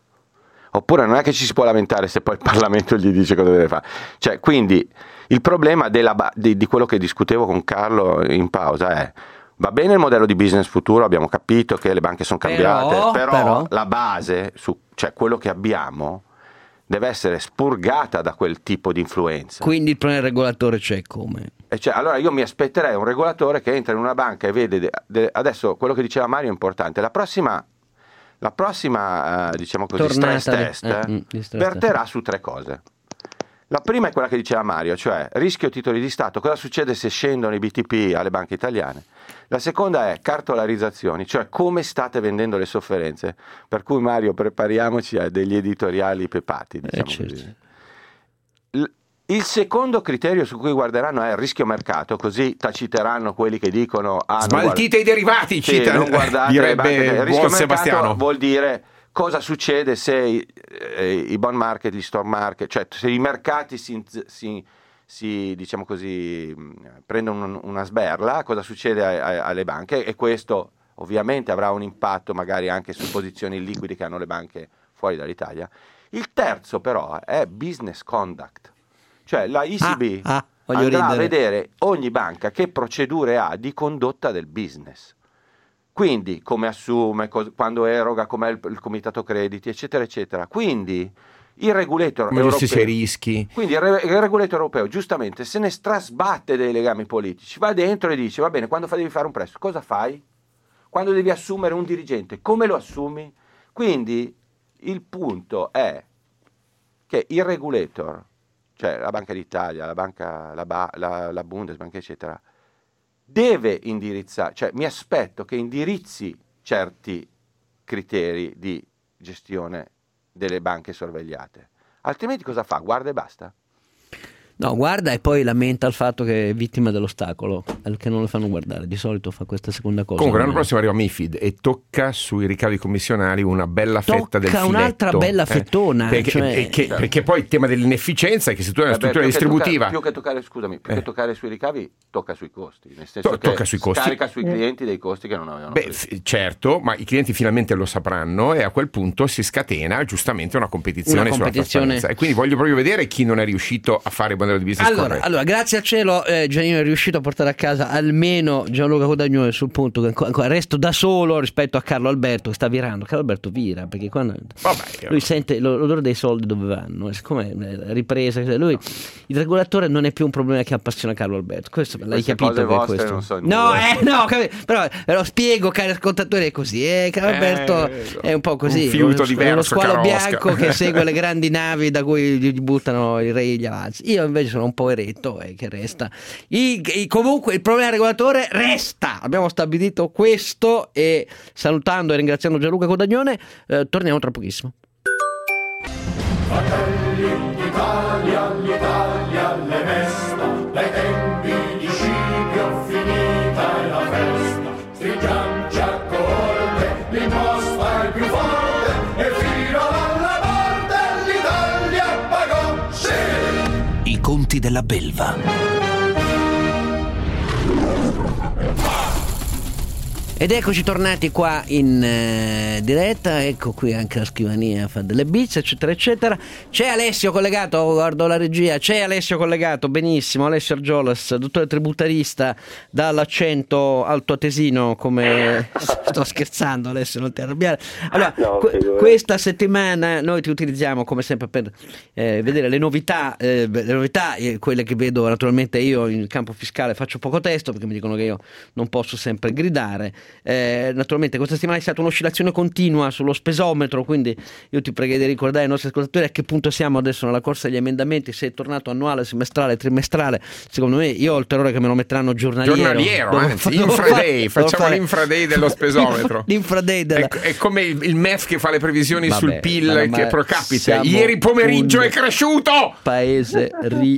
oppure non è che ci si può lamentare se poi il Parlamento gli dice cosa deve fare, cioè quindi il problema della, di, di quello che discutevo con Carlo in pausa è: va bene il modello di business futuro, abbiamo capito che le banche sono cambiate, però, però, però... la base, su, cioè quello che abbiamo, deve essere spurgata da quel tipo di influenza. Quindi il problema del regolatore c'è come? E cioè, allora io mi aspetterei un regolatore che entra in una banca e vede, de, de, adesso quello che diceva Mario è importante, la prossima, la prossima eh, diciamo così, Tornata stress test di, eh, di stress verterà test. su tre cose. La prima è quella che diceva Mario, cioè rischio titoli di Stato, cosa succede se scendono i B T P alle banche italiane. La seconda è cartolarizzazioni, cioè come state vendendo le sofferenze, per cui Mario prepariamoci a degli editoriali pepati, diciamo eh, certo. così. Il, il secondo criterio su cui guarderanno è il rischio mercato, così taciteranno quelli che dicono ah, smaltite guard- i derivati, sì, cita, non guardate direbbe le banche, il rischio buon mercato Sebastiano. Vuol dire cosa succede se i, eh, i bond market, gli stock market, cioè se i mercati si, si, si diciamo così, prendono un, una sberla, cosa succede a, a, alle banche, e questo ovviamente avrà un impatto magari anche su posizioni liquide che hanno le banche fuori dall'Italia. Il terzo però è business conduct, cioè la E C B ah, ah, andrà ridere. a vedere ogni banca che procedure ha di condotta del business. Quindi come assume, cos- quando eroga, com'è il, il comitato crediti, eccetera, eccetera. Quindi il regulator come europeo, gestisce i rischi. Quindi il, re- il regulator europeo giustamente se ne strasbatte dei legami politici, va dentro e dice va bene, quando fa, devi fare un prestito, cosa fai? Quando devi assumere un dirigente, come lo assumi? Quindi il punto è che il regulator, cioè la Banca d'Italia, la, banca, la, ba- la, la Bundesbank, eccetera, deve indirizzare, cioè mi aspetto che indirizzi certi criteri di gestione delle banche sorvegliate, altrimenti cosa fa? Guarda e basta? No, guarda e poi lamenta il fatto che è vittima dell'ostacolo, che non lo fanno guardare, di solito fa questa seconda cosa. Comunque l'anno prossimo arriva MiFID e tocca sui ricavi commissionali una bella tocca fetta del filetto. un'altra bella fettona. Eh, perché, cioè... perché, perché poi il tema dell'inefficienza è che se tu hai una Vabbè, struttura più che distributiva... toccare, più che toccare, scusami, più Eh. che toccare sui ricavi, tocca sui costi, nel senso To- che tocca sui costi. scarica sui clienti dei costi che non avevano Beh, preso. f- certo, ma i clienti finalmente lo sapranno e a quel punto si scatena giustamente una competizione, Una competizione. sulla trasparenza. E quindi voglio proprio vedere chi non è riuscito a fare il modello di business Allora, corretto. allora, grazie al cielo eh, Giannino è riuscito a portare a casa almeno Gianluca Codagnone sul punto che ancora resto da solo rispetto a Carlo Alberto che sta virando. Carlo Alberto vira perché quando Vabbè, lui sente lo- l'odore dei soldi dove vanno, e siccome la ripresa, lui, il regolatore non è più un problema che appassiona Carlo Alberto. Questo l'hai Queste capito cose che è vostre questo? non so no, nulla. eh, no, capi- però ve lo spiego, cari ascoltatori, è così. Eh, Carlo Eh, Alberto è un po' così, un fiuto lo- diverso, lo squalo Carosca. bianco che segue le grandi navi da cui gli buttano i re e gli avanzi. Io invece sono un po' eretto e che resta. I, i- comunque il problema regolatore resta. Abbiamo stabilito questo e salutando e ringraziando Gianluca Codagnone, eh, torniamo tra pochissimo. Fratelli d'Italia, l'Italia, racconti della belva. Ed eccoci tornati qua in eh, diretta, ecco qui anche la scrivania fa delle bizze, eccetera eccetera. C'è Alessio collegato, guardo la regia, c'è Alessio collegato, benissimo, Alessio Argiolas, dottore tributarista dall'accento altoatesino, come sto scherzando Alessio, non ti arrabbiare. Allora, no, que- questa settimana noi ti utilizziamo come sempre per eh, vedere le novità, eh, le novità, eh, quelle che vedo naturalmente io in campo fiscale, faccio poco testo perché mi dicono che io non posso sempre gridare. Eh, naturalmente questa settimana è stata un'oscillazione continua sullo spesometro, quindi io ti pregherei di ricordare ai nostri ascoltatori a che punto siamo adesso nella corsa degli emendamenti, se è tornato annuale, semestrale, trimestrale. Secondo me, io ho il terrore che me lo metteranno giornaliero, giornaliero devo, anzi, devo infraday, fare, facciamo l'infraday dello spesometro. L'infraday della... è, è come il, il M E F che fa le previsioni Vabbè, sul P I L ma, ma che pro capite, ieri pomeriggio è cresciuto, paese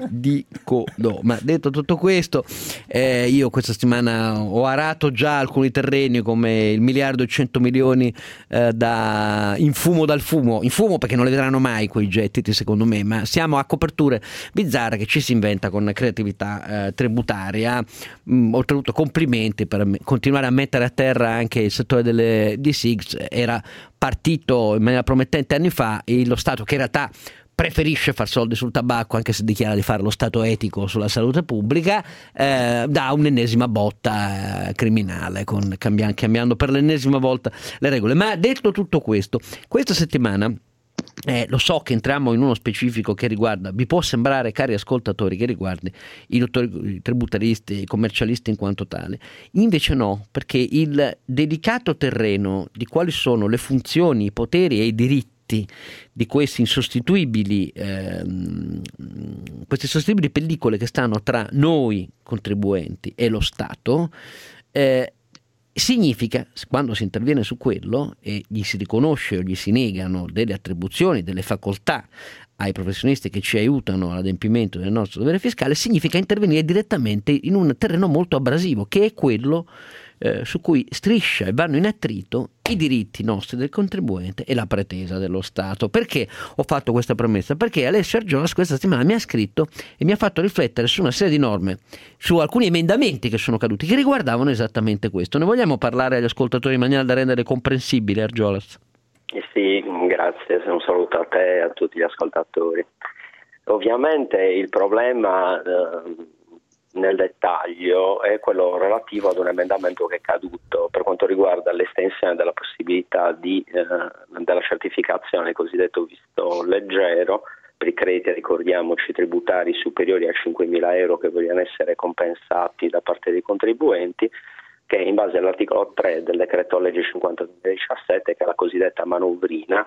ridicolo. Ma detto tutto questo, eh, io questa settimana ho arato già alcuni terreni come il miliardo e cento milioni eh, da, in fumo dal fumo, in fumo perché non le vedranno mai quei gettiti secondo me, ma siamo a coperture bizzarre che ci si inventa con creatività eh, tributaria. Mm, oltretutto complimenti per me, continuare a mettere a terra anche il settore delle D S I G. Era partito in maniera promettente anni fa e lo Stato, che in realtà preferisce far soldi sul tabacco anche se dichiara di fare lo Stato etico sulla salute pubblica, eh, dà un'ennesima botta eh, criminale con, cambiando, cambiando per l'ennesima volta le regole. Ma detto tutto questo, questa settimana Eh, lo so che entriamo in uno specifico che riguarda, vi può sembrare, cari ascoltatori, che riguardi i dottori i tributaristi, i commercialisti in quanto tali, invece no, perché il delicato terreno di quali sono le funzioni, i poteri e i diritti di questi insostituibili ehm, queste insostituibili pellicole che stanno tra noi contribuenti e lo Stato, eh, significa, quando si interviene su quello e gli si riconosce o gli si negano delle attribuzioni, delle facoltà ai professionisti che ci aiutano all'adempimento del nostro dovere fiscale, significa intervenire direttamente in un terreno molto abrasivo, che è quello eh, su cui striscia e vanno in attrito i diritti nostri del contribuente e la pretesa dello Stato. Perché ho fatto questa premessa? Perché Alessio Argiolas questa settimana mi ha scritto e mi ha fatto riflettere su una serie di norme, su alcuni emendamenti che sono caduti, che riguardavano esattamente questo. Ne vogliamo parlare agli ascoltatori in maniera da rendere comprensibile, Argiolas? Eh sì, grazie, un saluto a te e a tutti gli ascoltatori. Ovviamente il problema eh, nel dettaglio è quello relativo ad un emendamento che è caduto per quanto riguarda l'estensione della possibilità di, eh, della certificazione cosiddetto visto leggero per i crediti, ricordiamoci, tributari superiori a cinquemila euro che vogliono essere compensati da parte dei contribuenti, che in base all'articolo tre del decreto legge cinquanta duemiladiciassette, che è la cosiddetta manovrina,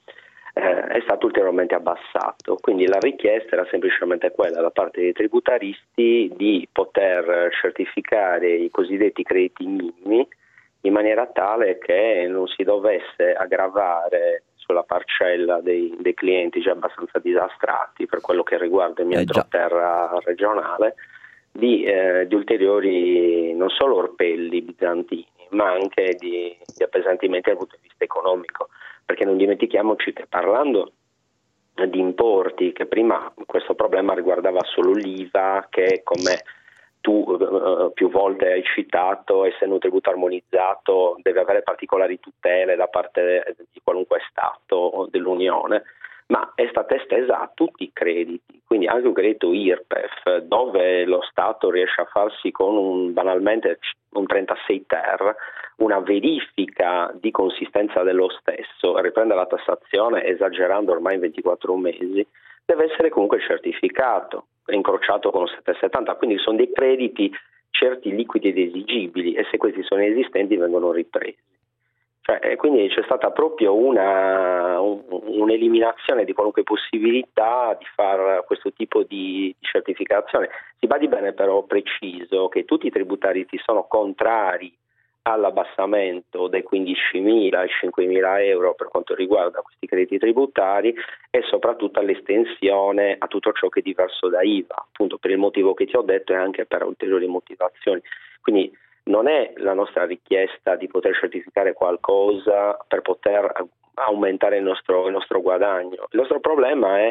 eh, è stato ulteriormente abbassato. Quindi la richiesta era semplicemente quella da parte dei tributaristi di poter certificare i cosiddetti crediti minimi in maniera tale che non si dovesse aggravare sulla parcella dei, dei clienti già abbastanza disastrati per quello che riguarda il mio eh entroterra regionale, Di, eh, di ulteriori non solo orpelli bizantini, ma anche di, di appesantimenti dal punto di vista economico, perché non dimentichiamoci che parlando di importi, che prima questo problema riguardava solo l'I V A, che come tu eh, più volte hai citato, essendo un tributo armonizzato, deve avere particolari tutele da parte di qualunque Stato dell'Unione, ma è stata estesa a tutti i crediti, quindi anche un credito I R P E F, dove lo Stato riesce a farsi con un banalmente un trentasei ter una verifica di consistenza dello stesso, riprende la tassazione esagerando ormai in ventiquattro mesi, deve essere comunque certificato, incrociato con un settecentosettanta, quindi sono dei crediti certi, liquidi ed esigibili, e se questi sono inesistenti vengono ripresi. Cioè, quindi c'è stata proprio una, un, un'eliminazione di qualunque possibilità di fare questo tipo di, di certificazione. Si badi bene però preciso che tutti i tributaristi sono contrari all'abbassamento dai quindicimila ai cinquemila euro per quanto riguarda questi crediti tributari, e soprattutto all'estensione a tutto ciò che è diverso da I V A, appunto per il motivo che ti ho detto e anche per ulteriori motivazioni. Quindi non è la nostra richiesta di poter certificare qualcosa per poter aumentare il nostro, il nostro guadagno. Il nostro problema è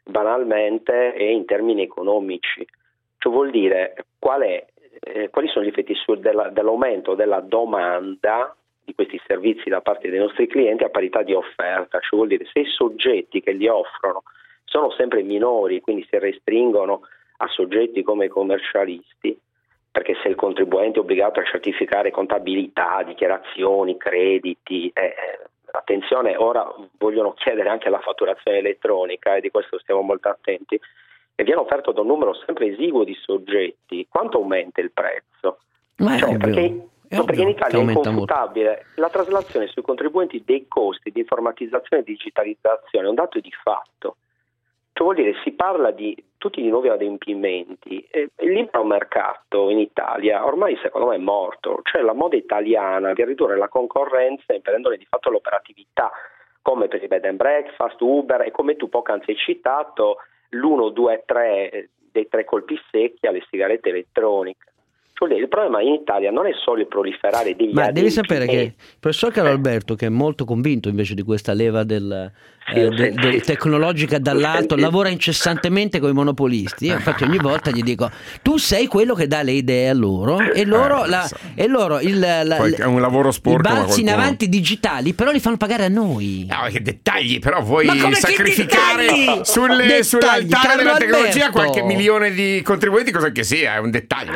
banalmente e in termini economici. Ciò vuol dire qual è, eh, quali sono gli effetti su della, dell'aumento della domanda di questi servizi da parte dei nostri clienti a parità di offerta. Ciò vuol dire se i soggetti che li offrono sono sempre minori, quindi si restringono a soggetti come i commercialisti, perché se il contribuente è obbligato a certificare contabilità, dichiarazioni, crediti, eh, attenzione, ora vogliono chiedere anche la fatturazione elettronica e di questo stiamo molto attenti, e viene offerto da un numero sempre esiguo di soggetti, quanto aumenta il prezzo? Ma è cioè, ovvio, perché, è no, perché in Italia è inconfutabile, la traslazione sui contribuenti dei costi di informatizzazione e digitalizzazione è un dato di fatto. Cioè vuol dire, si parla di tutti di nuovi adempimenti. E il libero mercato in Italia ormai secondo me è morto, cioè la moda italiana di ridurre la concorrenza impedendone di fatto l'operatività, come per i bed and breakfast, Uber, e come tu poc'anzi hai citato l'uno, due, tre dei tre colpi secchi alle sigarette elettroniche. Cioè, il problema in Italia non è solo il proliferare degli ma devi adempimenti. sapere che il professor Carlo Alberto, che è molto convinto invece di questa leva del, eh, del, del tecnologica dall'alto, lavora incessantemente con i monopolisti. Io infatti ogni volta gli dico: tu sei quello che dà le idee a loro e loro, eh, la, so. e loro il, la, Poi è un lavoro sporco, i balzi in qualcuno... avanti digitali però li fanno pagare a noi. No, che dettagli, però vuoi Ma come sacrificare dettagli? sulle, Dettagli, sull'altare Carlo della tecnologia Alberto. qualche milione di contribuenti, cosa che sia, è un dettaglio.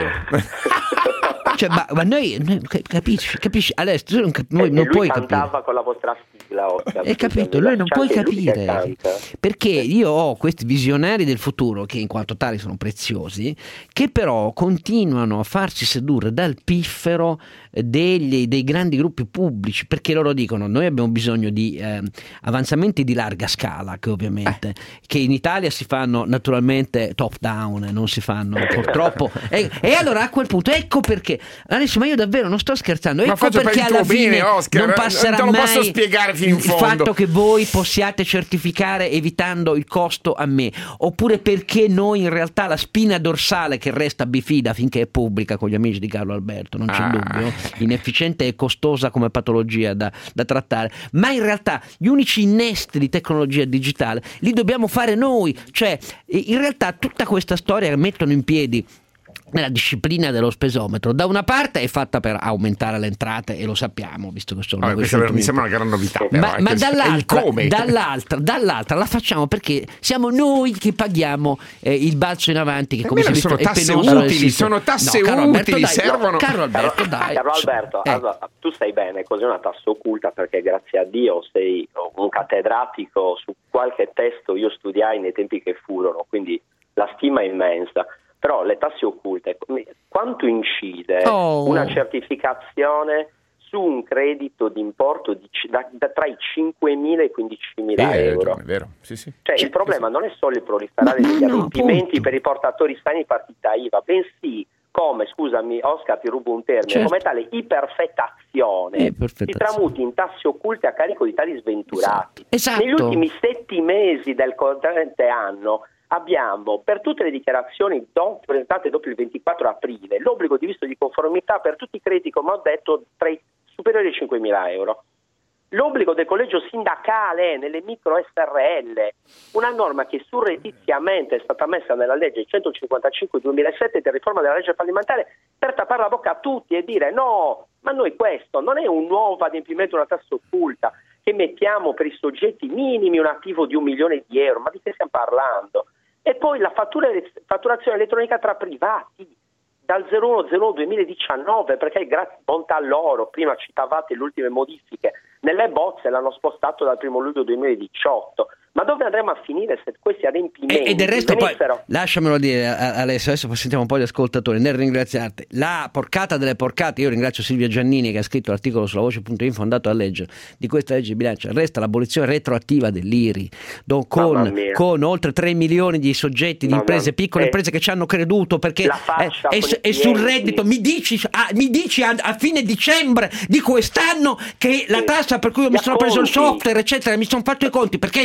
Cioè, ma, ma noi, noi capisci, capisci Alessio, tu non, cap- noi, E non lui puoi cantava capire. con la vostra sigla, Oscar. Hai capito? Lui non C'è puoi anche lui che capire canta. perché io ho questi visionari del futuro che in quanto tali sono preziosi, che però continuano a farsi sedurre dal piffero degli, dei grandi gruppi pubblici, perché loro dicono: noi abbiamo bisogno di eh, avanzamenti di larga scala, che ovviamente eh. che in Italia si fanno naturalmente top down, non si fanno purtroppo e, e allora a quel punto ecco perché Alessio, ma io davvero non sto scherzando, Ma ecco faccio per perché il tuo alla fine bene, Oscar, non passerà non te lo mai posso spiegare fino in il fondo. fatto che voi possiate certificare evitando il costo a me, oppure perché noi in realtà la spina dorsale che resta bifida finché è pubblica con gli amici di Carlo Alberto, non c'è Ah. dubbio, inefficiente e costosa come patologia da, da trattare, ma in realtà gli unici innesti di tecnologia digitale li dobbiamo fare noi, cioè in realtà tutta questa storia che mettono in piedi nella disciplina dello spesometro da una parte è fatta per aumentare le entrate e lo sappiamo visto che sono Vabbè, questa mi sembra una gran novità, però, ma, eh, ma questo è il dall'altra, come. dall'altra, dall'altra la facciamo perché siamo noi che paghiamo eh, il balzo in avanti che come Almeno si sono è tasse penoso nel utili, sistema. sono tasse No, Carlo Alberto, utili, dai, servono- Carlo Alberto Carlo, dai Carlo Alberto, eh. allora, tu stai bene, così è una tassa occulta perché grazie a Dio sei un cattedratico, su qualche testo io studiai nei tempi che furono, quindi la stima è immensa. Però le tasse occulte, quanto incide Oh. una certificazione su un credito di importo di, da, da tra i cinquemila e i quindicimila Eh, euro? È vero, sì, sì. Cioè, il problema non è solo il proliferare Ma degli no, adempimenti appunto. per i portatori strani di partita I V A, bensì come, scusami Oscar, ti rubo un termine, Certo. come tale iperfettazione Eh, perfettazione. si tramuti in tasse occulte a carico di tali sventurati. Esatto. Negli ultimi sette mesi del corrente anno abbiamo per tutte le dichiarazioni do, presentate dopo il ventiquattro aprile l'obbligo di visto di conformità per tutti i crediti, come ho detto, tra i superiori ai cinquemila euro. L'obbligo del collegio sindacale nelle micro S R L, una norma che surrettiziamente è stata messa nella legge centocinquantacinque duemilasette di riforma della legge fallimentare per tappare la bocca a tutti e dire no, ma noi questo non è un nuovo adempimento, una tassa occulta che mettiamo per i soggetti minimi un attivo di un milione di euro, ma di che stiamo parlando? E poi la fattura, fatturazione elettronica tra privati dal zero uno zero uno duemiladiciannove, perché grazie bontà a loro, prima citavate le ultime modifiche nelle bozze, l'hanno spostato dal primo luglio duemiladiciotto. Ma dove andremo a finire se questi adempimenti E, e del resto venissero... poi lasciamelo dire Alessio, adesso sentiamo un po' gli ascoltatori nel ringraziarti, la porcata delle porcate. Io ringrazio Silvia Giannini che ha scritto l'articolo sulla voce punto info andato a leggere di questa legge di bilancio. Resta l'abolizione retroattiva dell'I R I con, con oltre tre milioni di soggetti di Mamma imprese, piccole eh, imprese che ci hanno creduto perché la faccia è, con è, i è sul clienti. reddito. Mi dici, ah, mi dici a, a fine dicembre di quest'anno che la tassa per cui io mi Gli sono preso il acconti. software eccetera, mi sono fatto i conti perché è sul reddito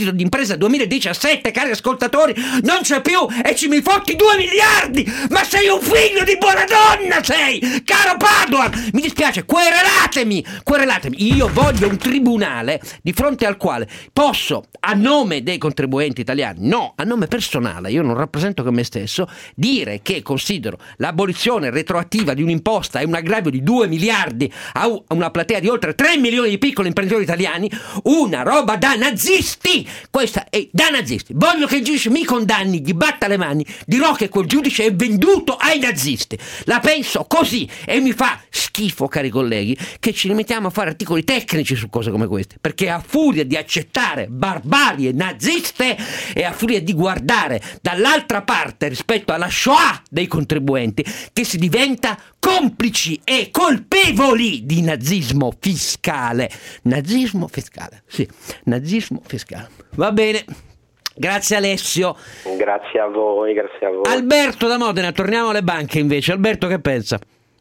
reddito d'impresa duemiladiciassette, cari ascoltatori, non c'è più e ci mi fotti due miliardi. Ma sei un figlio di buona donna, sei, caro Padoan. Mi dispiace, querelatemi, querelatemi. Io voglio un tribunale di fronte al quale posso, a nome dei contribuenti italiani, no, a nome personale, io non rappresento che me stesso, dire che considero l'abolizione retroattiva di un'imposta e un aggravio di due miliardi a una platea di oltre tre milioni di piccoli imprenditori italiani una roba da nazisti. Questa è da nazisti. Voglio che il giudice mi condanni, gli batta le mani, dirò che quel giudice è venduto ai nazisti. La penso così e mi fa schifo, cari colleghi, che ci limitiamo a fare articoli tecnici su cose come queste, perché a furia di accettare barbarie naziste e a furia di guardare dall'altra parte rispetto alla Shoah dei contribuenti che si diventa complici e colpevoli di nazismo fiscale. Nazismo fiscale, sì, nazismo fiscale. Va bene. Grazie Alessio. Grazie a voi, grazie a voi. Alberto da Modena, torniamo alle banche invece. Alberto, che pensa?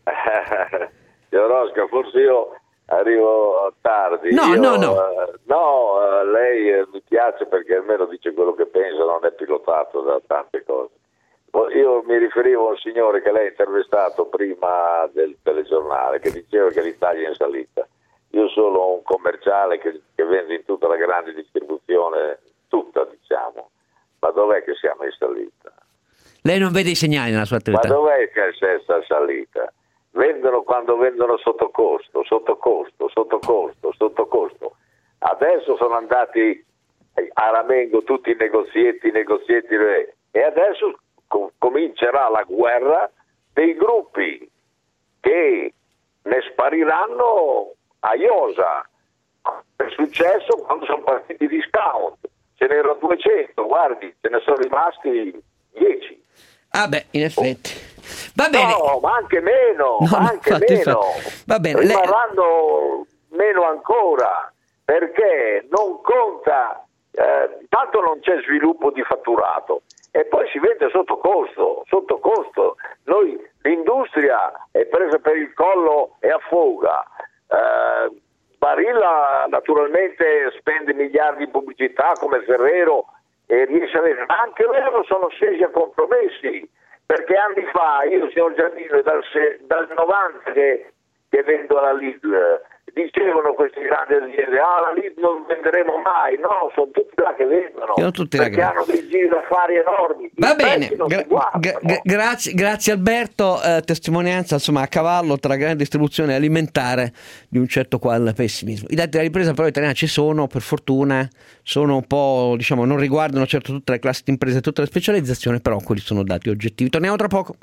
Signor Oscar, forse io arrivo tardi. No, io, no, no. Uh, no, uh, lei uh, mi piace perché almeno dice quello che pensa, non è pilotato da tante cose. Io mi riferivo a un signore che lei ha intervistato prima del telegiornale che diceva che l'Italia è in salita. Io sono un commerciale che, che vende in tutta la grande distribuzione, tutta diciamo, ma dov'è che siamo in salita? Lei non vede i segnali nella sua attività? Ma dov'è che c'è questa salita? Vendono quando vendono sotto costo, sotto costo, sotto costo, sotto costo. Adesso sono andati a ramengo tutti i negozietti, i negozietti e adesso comincerà la guerra dei gruppi che ne spariranno a iosa. È successo quando sono partiti i discount, ce n'erano duecento, guardi, ce ne sono rimasti dieci. Ah beh, in effetti. Va bene. No, ma anche meno, no, ma no, anche infatti, meno. infatti. Va bene. Rimarranno Le... meno ancora, perché non conta, eh, tanto non c'è sviluppo di fatturato. E poi si vende sotto costo, sotto costo. Noi, l'industria è presa per il collo e affoga. Eh, Barilla naturalmente spende miliardi in pubblicità come Ferrero e riesce a avere, ma anche loro sono scesi a compromessi, perché anni fa io, signor Giannino, è dal, dal novanta che, che vendo alla Lidl. Dicevano queste grandi aziende, ah la Lidl non venderemo mai, no, sono tutti là che vendono, tutti perché là che... hanno dei giri d'affari enormi. Va bene, gra- gra- gra- grazie, grazie Alberto, eh, testimonianza insomma a cavallo tra grande distribuzione alimentare di un certo qual pessimismo. I dati della ripresa però italiana ci sono, per fortuna, sono un po', diciamo, non riguardano certo tutte le classi di imprese, tutte le specializzazioni, però quelli sono dati oggettivi. Torniamo tra poco.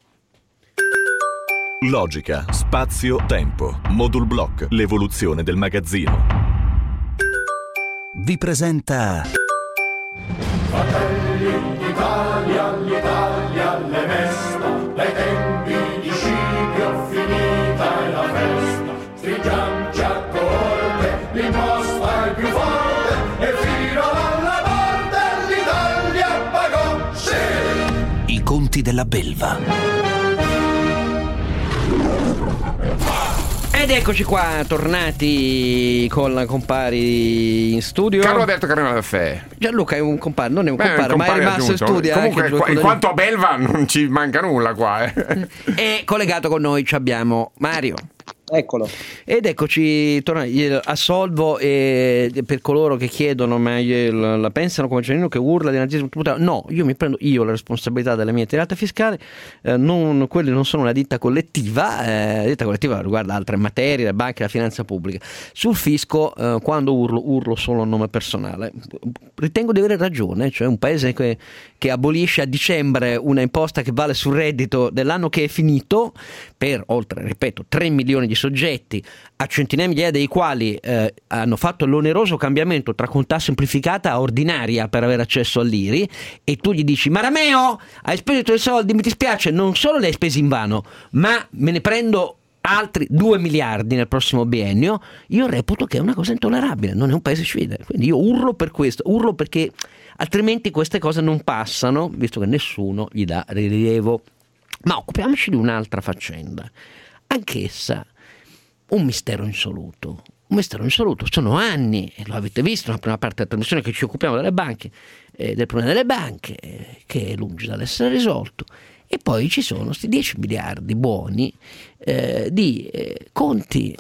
Logica, spazio, tempo. Modul Block, l'evoluzione del magazzino. Vi presenta Fratelli d'Italia, l'Italia le mesta, dai tempi di Scipio finita è la festa. Stringiamoci a corte, l'imposta è più forte e fino alla morte l'Italia pagò, sì! I conti della belva. Ed eccoci qua, tornati con la compari in studio. Carlo Alberto Carnevale Maffè. Gianluca è un compare, non è un Beh, compare, un ma è rimasto in aggiunto. studio. Comunque, anche qua, in quanto a belva non ci manca nulla qua. Eh. E collegato con noi ci abbiamo Mario. Eccolo. Ed eccoci, torna, assolvo e per coloro che chiedono ma la, la pensano come Giannino che urla di nazismo tributario. No, io mi prendo io la responsabilità della mia tirata fiscale, eh, non, quelli non sono una ditta collettiva, eh, la ditta collettiva riguarda altre materie, la banca, la finanza pubblica. Sul fisco, eh, quando urlo, urlo solo a nome personale. Ritengo di avere ragione, cioè un paese che, che abolisce a dicembre una imposta che vale sul reddito dell'anno che è finito per oltre, ripeto, tre milioni di soggetti, a centinaia di migliaia dei quali eh, hanno fatto l'oneroso cambiamento tra contà semplificata a ordinaria per avere accesso all'I R I, e tu gli dici: Marameo, hai speso i tuoi soldi, mi dispiace, non solo li hai spesi invano, ma me ne prendo altri due miliardi nel prossimo biennio. Io reputo che è una cosa intollerabile, non è un paese civile, quindi io urlo per questo, urlo perché altrimenti queste cose non passano, visto che nessuno gli dà rilievo. Ma occupiamoci di un'altra faccenda, anch'essa un mistero insoluto, un mistero insoluto. Sono anni, e lo avete visto nella prima parte della trasmissione, che ci occupiamo delle banche, eh, del problema delle banche, eh, che è lungi dall'essere risolto. E poi ci sono questi dieci miliardi buoni eh, di eh, conti,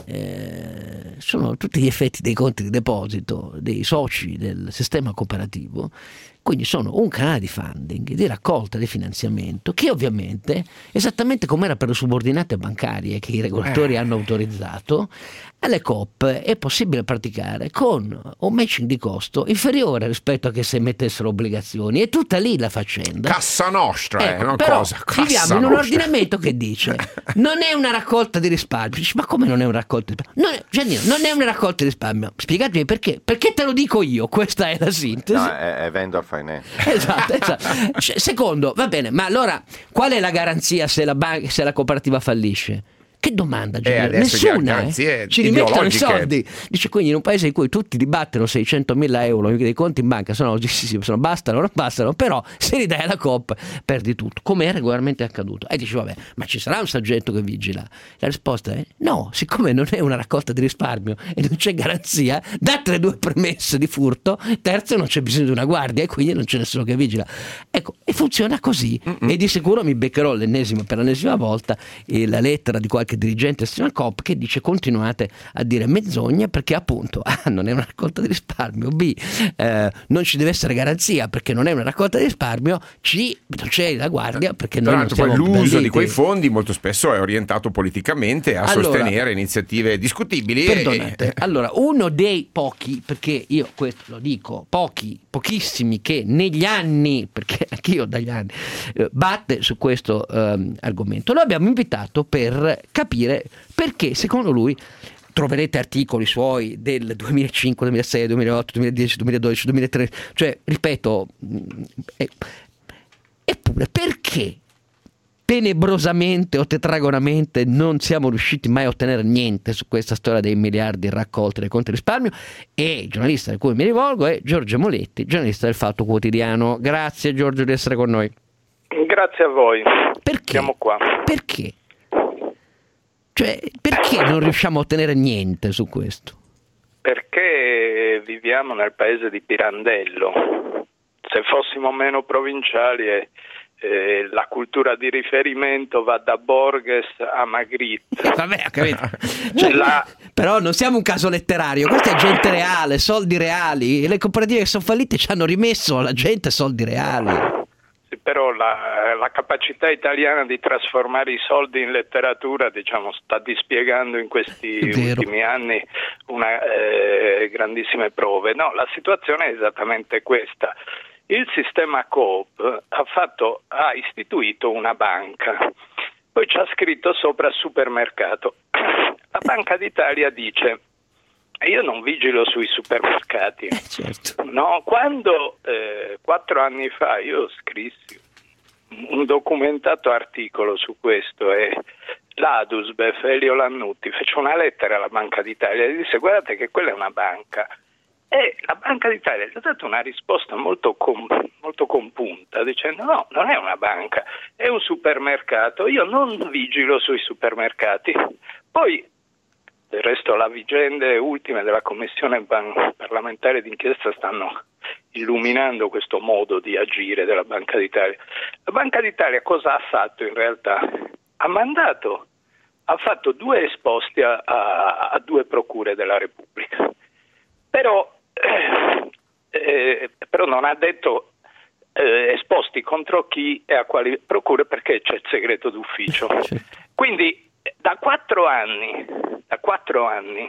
eh, sono tutti gli effetti dei conti di deposito dei soci del sistema cooperativo, quindi sono un canale di funding, di raccolta di finanziamento, che ovviamente, esattamente come era per le subordinate bancarie che i regolatori eh. hanno autorizzato, alle Coop è possibile praticare con un matching di costo inferiore rispetto a che se mettessero obbligazioni. È tutta lì la faccenda. Cassa nostra, ecco, è una però cosa. Cassa viviamo in un nostra. ordinamento che dice non è una raccolta di risparmio. Dici, ma come non è una raccolta di risparmio? Non è, Giannino, non è una raccolta di risparmio. Spiegatemi perché. Perché te lo dico io, questa è la sintesi. No, è, è vendor finance. Esatto, esatto. Cioè, secondo, va bene, ma allora qual è la garanzia se la, banca, se la cooperativa fallisce? Che domanda, eh, nessuna, eh? Ci rimettono i soldi. Dice, quindi in un paese in cui tutti dibattono seicentomila euro dei conti in banca, sono, sì, sì, sono bastano, non bastano, però se li dai alla Coop perdi tutto, come è regolarmente accaduto. E dici, vabbè, ma ci sarà un soggetto che vigila? La risposta è no, siccome non è una raccolta di risparmio e non c'è garanzia, date le due premesse di furto, terzo non c'è bisogno di una guardia e quindi non c'è nessuno che vigila. Ecco, e funziona così. Mm-mm. E di sicuro mi beccherò l'ennesima, per l'ennesima volta eh, la lettera di qualche dirigente della Coop che dice continuate a dire menzogne perché appunto A, non è una raccolta di risparmio, B, eh, non ci deve essere garanzia perché non è una raccolta di risparmio, C, non c'è la guardia perché Tra noi non siamo poi l'uso banditi. di quei fondi molto spesso è orientato politicamente a allora, sostenere iniziative discutibili. Perdonate, e... allora uno dei pochi, perché io questo lo dico, pochi, pochissimi che negli anni, perché anch'io dagli anni eh, batte su questo eh, argomento, lo abbiamo invitato per capire perché secondo lui, troverete articoli suoi del duemilacinque, duemilasei, duemilaotto, duemiladieci, duemiladodici, duemilatredici, cioè ripeto, eh, eppure perché tenebrosamente o tetragonamente non siamo riusciti mai a ottenere niente su questa storia dei miliardi raccolti dai conti risparmio? E il giornalista a cui mi rivolgo è Giorgio Moletti, giornalista del Fatto Quotidiano. Grazie Giorgio di essere con noi. Grazie a voi. Perché? Siamo qua. Perché? Cioè, perché non riusciamo a ottenere niente su questo? Perché viviamo nel paese di Pirandello. Se fossimo meno provinciali e eh, la cultura di riferimento va da Borges a Magritte. Vabbè, ho capito. Cioè, la... Però non siamo un caso letterario, questa è gente reale, soldi reali, e le cooperative che sono fallite ci hanno rimesso alla gente soldi reali. Però la, la capacità italiana di trasformare i soldi in letteratura, diciamo, sta dispiegando in questi ultimi anni una eh, grandissime prove. No, la situazione è esattamente questa. Il sistema Coop ha fatto, ha istituito una banca, poi ci ha scritto sopra supermercato. La Banca d'Italia dice: io non vigilo sui supermercati. Eh, certo. No, quando eh, quattro anni fa io scrissi un documentato articolo su questo e l'Adusbef, Elio Lannutti, fece una lettera alla Banca d'Italia e disse: guardate che quella è una banca. E la Banca d'Italia gli ha dato una risposta molto, com- molto compunta, dicendo: no, non è una banca, è un supermercato, io non vigilo sui supermercati. Poi del resto le vicende ultime della Commissione parlamentare d'inchiesta stanno illuminando questo modo di agire della Banca d'Italia. La Banca d'Italia cosa ha fatto in realtà? Ha mandato, ha fatto due esposti a, a, a due procure della Repubblica, però, eh, eh, però non ha detto eh, esposti contro chi e a quali procure, perché c'è il segreto d'ufficio. Quindi da quattro anni, da quattro anni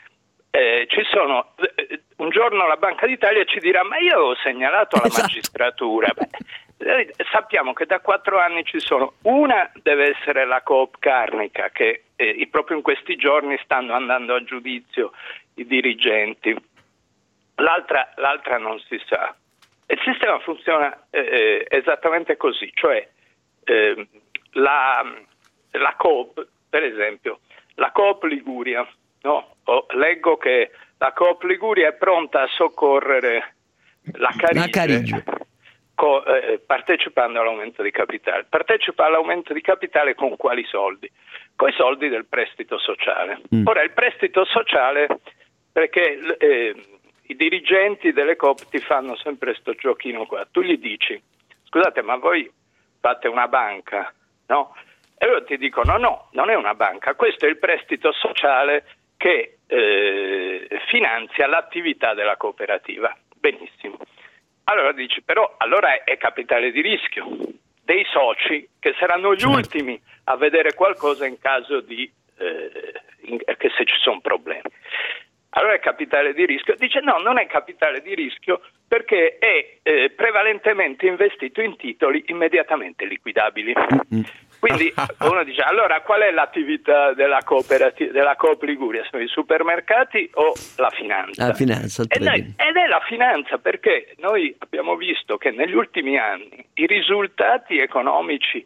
eh, ci sono, eh, un giorno la Banca d'Italia ci dirà: ma io ho segnalato alla esatto. magistratura. Beh, eh, sappiamo che da quattro anni ci sono, una deve essere la Coop Carnica, che eh, proprio in questi giorni stanno andando a giudizio i dirigenti, l'altra, l'altra non si sa. Il sistema funziona eh, esattamente così, cioè eh, la, la Coop, per esempio, la Coop Liguria, no? Oh, leggo che la Coop Liguria è pronta a soccorrere la Carige, Carige. Co, eh, partecipando all'aumento di capitale. Partecipa all'aumento di capitale con quali soldi? Con i soldi del prestito sociale. Mm. Ora, il prestito sociale perché eh, i dirigenti delle Coop ti fanno sempre sto giochino qua. Tu gli dici, scusate, ma voi fate una banca, no? E loro ti dicono, no, non è una banca, questo è il prestito sociale che eh, finanzia l'attività della cooperativa. Benissimo. Allora dici, però allora è capitale di rischio dei soci che saranno gli ultimi a vedere qualcosa in caso di eh, in, che se ci sono problemi. Allora è capitale di rischio. Dice no, non è capitale di rischio perché è eh, prevalentemente investito in titoli immediatamente liquidabili. Quindi uno dice, allora qual è l'attività della cooperativa, della Coop Liguria? Sono i supermercati o la finanza? La finanza, il ed, è, ed è la finanza, perché noi abbiamo visto che negli ultimi anni i risultati economici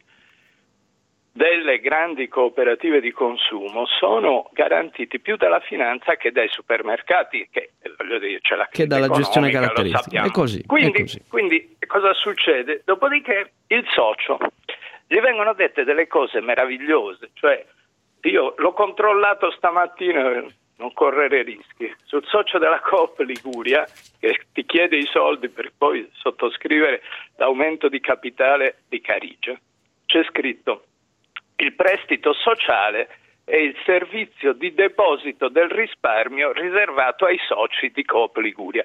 delle grandi cooperative di consumo sono garantiti più dalla finanza che dai supermercati, che voglio dire, c'è la che dalla gestione caratteristica. È così, quindi, è così. Quindi cosa succede? Dopodiché il socio, gli vengono dette delle cose meravigliose, cioè io l'ho controllato stamattina, non correre rischi, sul socio della Coop Liguria che ti chiede i soldi per poi sottoscrivere l'aumento di capitale di Carige, c'è scritto: il prestito sociale è il servizio di deposito del risparmio riservato ai soci di Coop Liguria.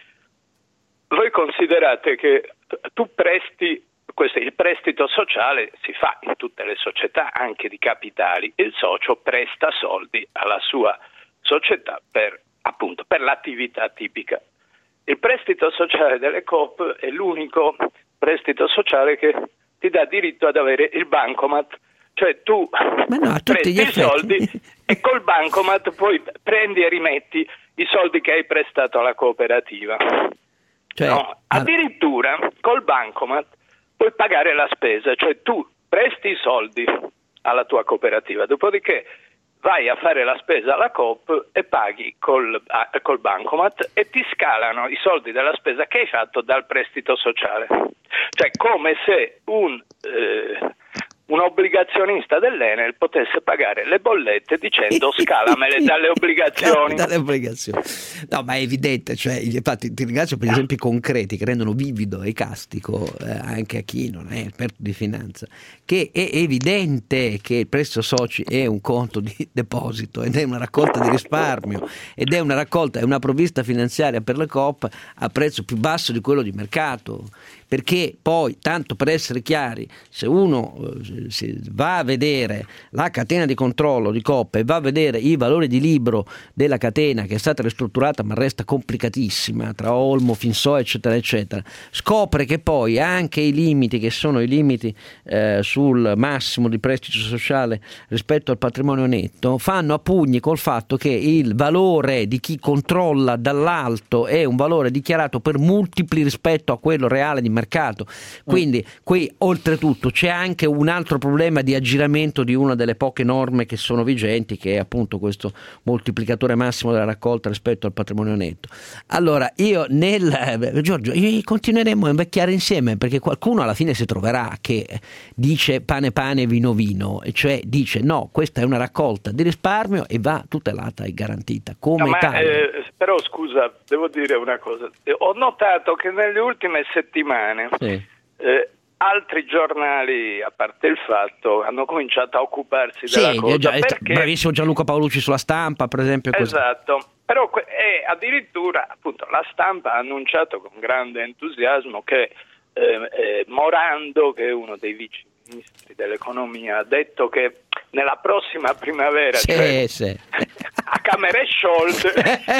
Voi considerate che tu presti, questo, il prestito sociale si fa in tutte le società, anche di capitali, il socio presta soldi alla sua società per, appunto, per l'attività tipica. Il prestito sociale delle Coop è l'unico prestito sociale che ti dà diritto ad avere il bancomat. Cioè tu no, presti i soldi e col bancomat poi prendi e rimetti i soldi che hai prestato alla cooperativa. Cioè, no, addirittura col bancomat puoi pagare la spesa, cioè tu presti i soldi alla tua cooperativa, dopodiché vai a fare la spesa alla Coop e paghi col, col bancomat e ti scalano i soldi della spesa che hai fatto dal prestito sociale. Cioè come se un... Eh, un obbligazionista dell'Enel potesse pagare le bollette dicendo scalamele dalle obbligazioni. dalle obbligazioni. No, ma è evidente, cioè, infatti ti ringrazio per gli esempi concreti che rendono vivido e castico eh, anche a chi non è esperto di finanza, che è evidente che il prestito soci è un conto di deposito ed è una raccolta di risparmio ed è una raccolta, è una provvista finanziaria per le Coop a prezzo più basso di quello di mercato. Perché poi, tanto per essere chiari, se uno eh, si va a vedere la catena di controllo di Coop e va a vedere i valori di libro della catena che è stata ristrutturata ma resta complicatissima tra Olmo, Finso eccetera eccetera, scopre che poi anche i limiti che sono i limiti eh, sul massimo di prestito sociale rispetto al patrimonio netto fanno a pugni col fatto che il valore di chi controlla dall'alto è un valore dichiarato per multipli rispetto a quello reale di mercato. mercato. Quindi qui oltretutto c'è anche un altro problema di aggiramento di una delle poche norme che sono vigenti, che è appunto questo moltiplicatore massimo della raccolta rispetto al patrimonio netto. Allora io nel eh, Giorgio io continueremo a invecchiare insieme, perché qualcuno alla fine si troverà che dice pane pane vino vino, e cioè dice no, questa è una raccolta di risparmio e va tutelata e garantita come no, ma, tale. Eh, però scusa, devo dire una cosa, ho notato che nelle ultime settimane Sì. Eh, altri giornali, a parte il Fatto, hanno cominciato a occuparsi sì, della cosa. Già, perché... Bravissimo Gianluca Paolucci sulla Stampa, per esempio. Così. Esatto, però e addirittura appunto la Stampa ha annunciato con grande entusiasmo che eh, eh, Morando, che è uno dei vice ministri dell'economia, ha detto che nella prossima primavera, sì, cioè, sì. a Camere sciolte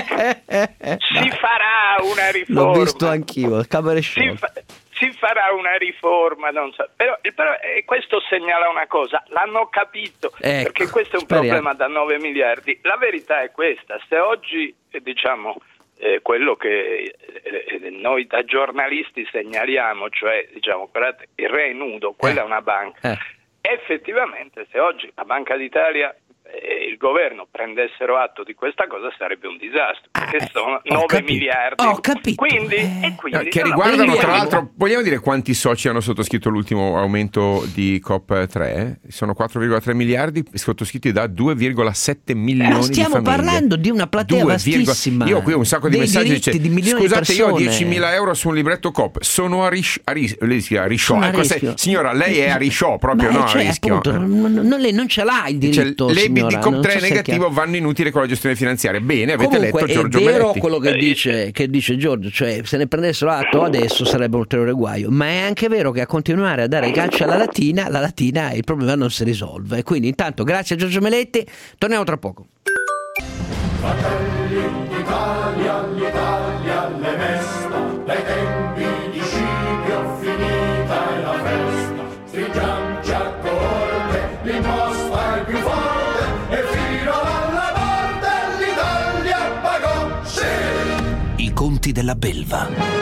si farà una riforma. L'ho visto anch'io, Camere sciolte. Si, fa, si farà una riforma, non so. Però, però eh, questo segnala una cosa, l'hanno capito, ecco, perché questo è un speriamo. problema da nove miliardi. La verità è questa, se oggi eh, diciamo eh, quello che eh, noi da giornalisti segnaliamo, cioè diciamo guardate, il re è nudo, quella eh. è una banca. Eh. Effettivamente se oggi la Banca d'Italia eh, il governo prendessero atto di questa cosa sarebbe un disastro, perché eh, sono nove capito, miliardi. ho capito. Quindi, e quindi che no, riguardano no, tra no, l'altro, vogliamo dire quanti soci hanno sottoscritto l'ultimo aumento di COP tre? Sono quattro virgola tre miliardi sottoscritti da due virgola sette milioni eh, stiamo di famiglie. parlando di una platea due, vastissima. Io qui ho un sacco di dei messaggi diritti dice, di milioni scusate di io ho persone. diecimila euro su un libretto COP, sono a, ris- a, ris- lei si chiama Risciò. Sono a Ecco, se- rischio. signora, lei è a Risciò proprio, Ma, no? cioè, a rischio. appunto, non, non- lei non ce l'ha il diritto, Dice, le signora, di COP non tre so se è negativo chiaro. vanno inutili con la gestione finanziaria. Bene, avete Comunque, letto Giorgio è vero Meletti. quello che dice, che dice Giorgio, cioè se ne prendessero atto adesso sarebbe un ulteriore guaio, ma è anche vero che a continuare a dare i calci alla Latina, la Latina il problema non si risolve. Quindi intanto grazie a Giorgio Meletti, torniamo tra poco. Fratelli d'Italia, l'Italia le mesta, dai tempi di Scipio finita è la festa, stringiamoci a corte, l'imposta è più forte e fino alla morte l'Italia pagò, sì! I conti della belva.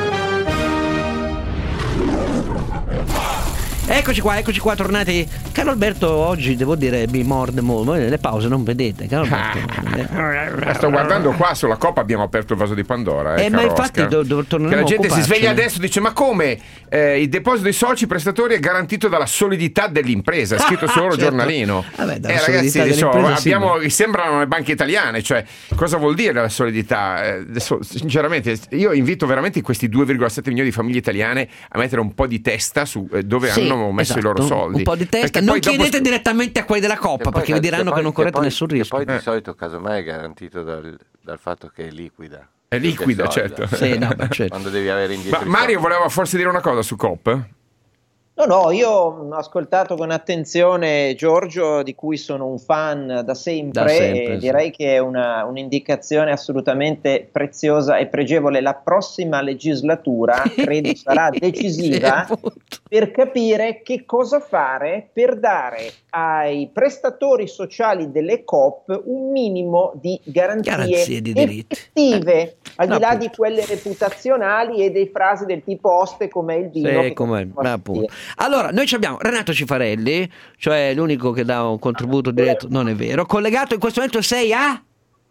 Eccoci qua, eccoci qua, tornati. Carlo Alberto oggi, devo dire, mi morde molto. Voi nelle pause non vedete, Carlo Alberto. Eh, Sto guardando qua sulla Coppa, abbiamo aperto il vaso di Pandora. Eh, Eh, ma caro infatti Oscar. do- do- torneremo Che la gente a si sveglia occuparcene. adesso e dice: ma come eh, il deposito dei soci prestatori è garantito dalla solidità dell'impresa? È scritto solo Certo. giornalino. Vabbè, dalla eh, ragazzi, solidità diciamo, dell'impresa, sì, abbiamo, ma- sembrano le banche italiane. Cioè, cosa vuol dire la solidità? Eh, adesso, sinceramente, io invito veramente questi due virgola sette milioni di famiglie italiane a mettere un po' di testa su eh, dove Sì, hanno messo esatto, i loro soldi. un po' di testa, Perché non poi dopo- chiedete direttamente a quelli della Coppa, perché vi diranno che non correte nessun rischio. E poi Eh. di solito casomai è garantito dal, dal fatto che è liquida. È liquida, Più che solida. certo. Sì, no, beh, certo. Quando devi avere indietro Ma i Mario soldi. voleva forse dire una cosa su COP? No, no, io ho ascoltato con attenzione Giorgio, di cui sono un fan da sempre, Da sempre, e sì. direi che è una, un'indicazione assolutamente preziosa e pregevole. La prossima legislatura credo sarà decisiva Sì, appunto. per capire che cosa fare per dare ai prestatori sociali delle COP un minimo di garanzie, Garanzie di diritti. effettive, al No, di là appunto. di quelle reputazionali e dei frasi del tipo oste com'è il vino. Sì, che com'è, non si può ma appunto. dire. Allora, noi ci abbiamo Renato Cifarelli, cioè l'unico che dà un contributo diretto, non è vero. Collegato in questo momento sei a?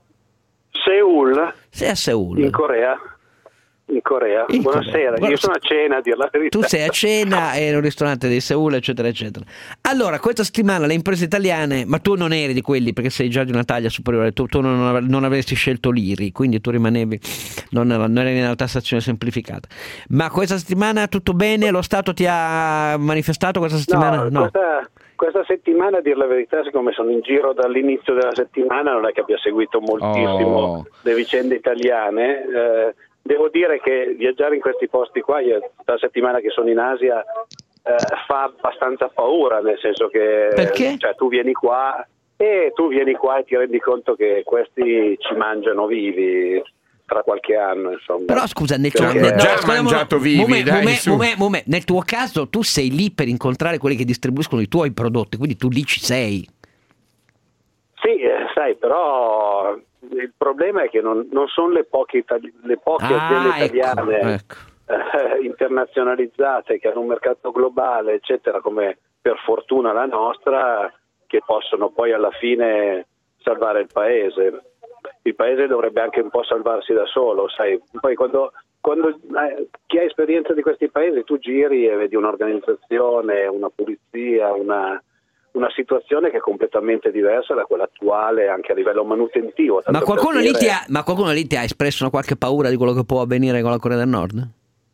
Seoul, Sei a Seoul. in Corea. In Corea. In Buonasera, Corea. io sono a cena a dir la verità. Tu sei a cena e in un ristorante di Seoul, eccetera, eccetera. Allora, questa settimana le imprese italiane, ma tu non eri di quelli perché sei già di una taglia superiore, tu, tu non, av- non avresti scelto l'I R I, quindi tu rimanevi, non, non eri nella tassazione semplificata. Ma questa settimana tutto bene? Lo Stato ti ha manifestato questa settimana? No, Questa, questa settimana, a dir la verità, siccome sono in giro dall'inizio della settimana, non è che abbia seguito moltissimo Oh. le vicende italiane. Eh, devo dire che viaggiare in questi posti qua, io la settimana che sono in Asia, eh, fa abbastanza paura, nel senso che Perché? Cioè, tu vieni qua e tu vieni qua e ti rendi conto che questi ci mangiano vivi tra qualche anno, insomma. Però scusa, nel tuo, Perché- nel- già scusa, mangiato vivi, moment, dai, moment, su. moment, moment. Nel tuo caso tu sei lì per incontrare quelli che distribuiscono i tuoi prodotti, quindi tu lì ci sei. Sì, eh, sai, però il problema è che non, non sono le poche, itali- le poche Ah, aziende ecco, italiane ecco. eh, internazionalizzate che hanno un mercato globale, eccetera, come per fortuna la nostra, che possono poi alla fine salvare il paese. Il paese dovrebbe anche un po' salvarsi da solo, sai. Poi quando, quando eh, chi ha esperienza di questi paesi, tu giri e vedi un'organizzazione, una pulizia, una, una situazione che è completamente diversa da quella attuale anche a livello manutentivo. tanto Ma per qualcuno, lì dire- ti ha, ma qualcuno lì ti ha espresso una qualche paura di quello che può avvenire con la Corea del Nord?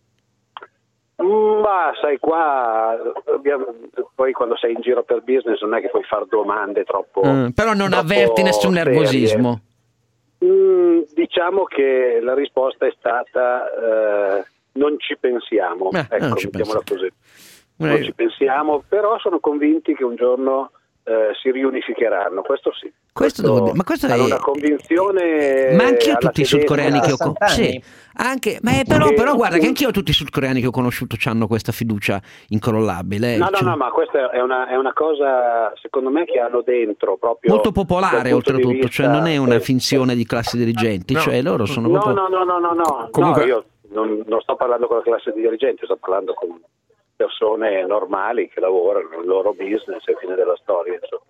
Mm, Ma sai, qua abbiamo- poi quando sei in giro per business non è che puoi fare domande troppo. Mm, però non troppo avverti nessun serie. nervosismo. Mm, diciamo che la risposta è stata eh, non ci pensiamo, Eh, ecco, non ci mettiamola pensate. così. Non ci pensiamo, però sono convinti che un giorno eh, si riunificheranno, questo sì. Questo devo dire, ma questo hanno è- una convinzione. Ma anch'io alla tutti i tedesca. sudcoreani che ho sessanta conosciuto. anni. Sì, anche, ma è però, Che- però guarda che anch'io tutti i sudcoreani che ho conosciuto hanno questa fiducia incrollabile. No, no, cioè, no, ma questa è una, è una cosa, secondo me, che hanno dentro proprio. molto dal popolare punto di oltretutto, vista- cioè non è una eh, finzione di classi dirigenti, No. cioè loro sono No, proprio... no, no, no, no, no. Comunque- No, io non, non sto parlando con la classe di dirigenti, sto parlando con persone normali che lavorano nel loro business e fine della storia, insomma.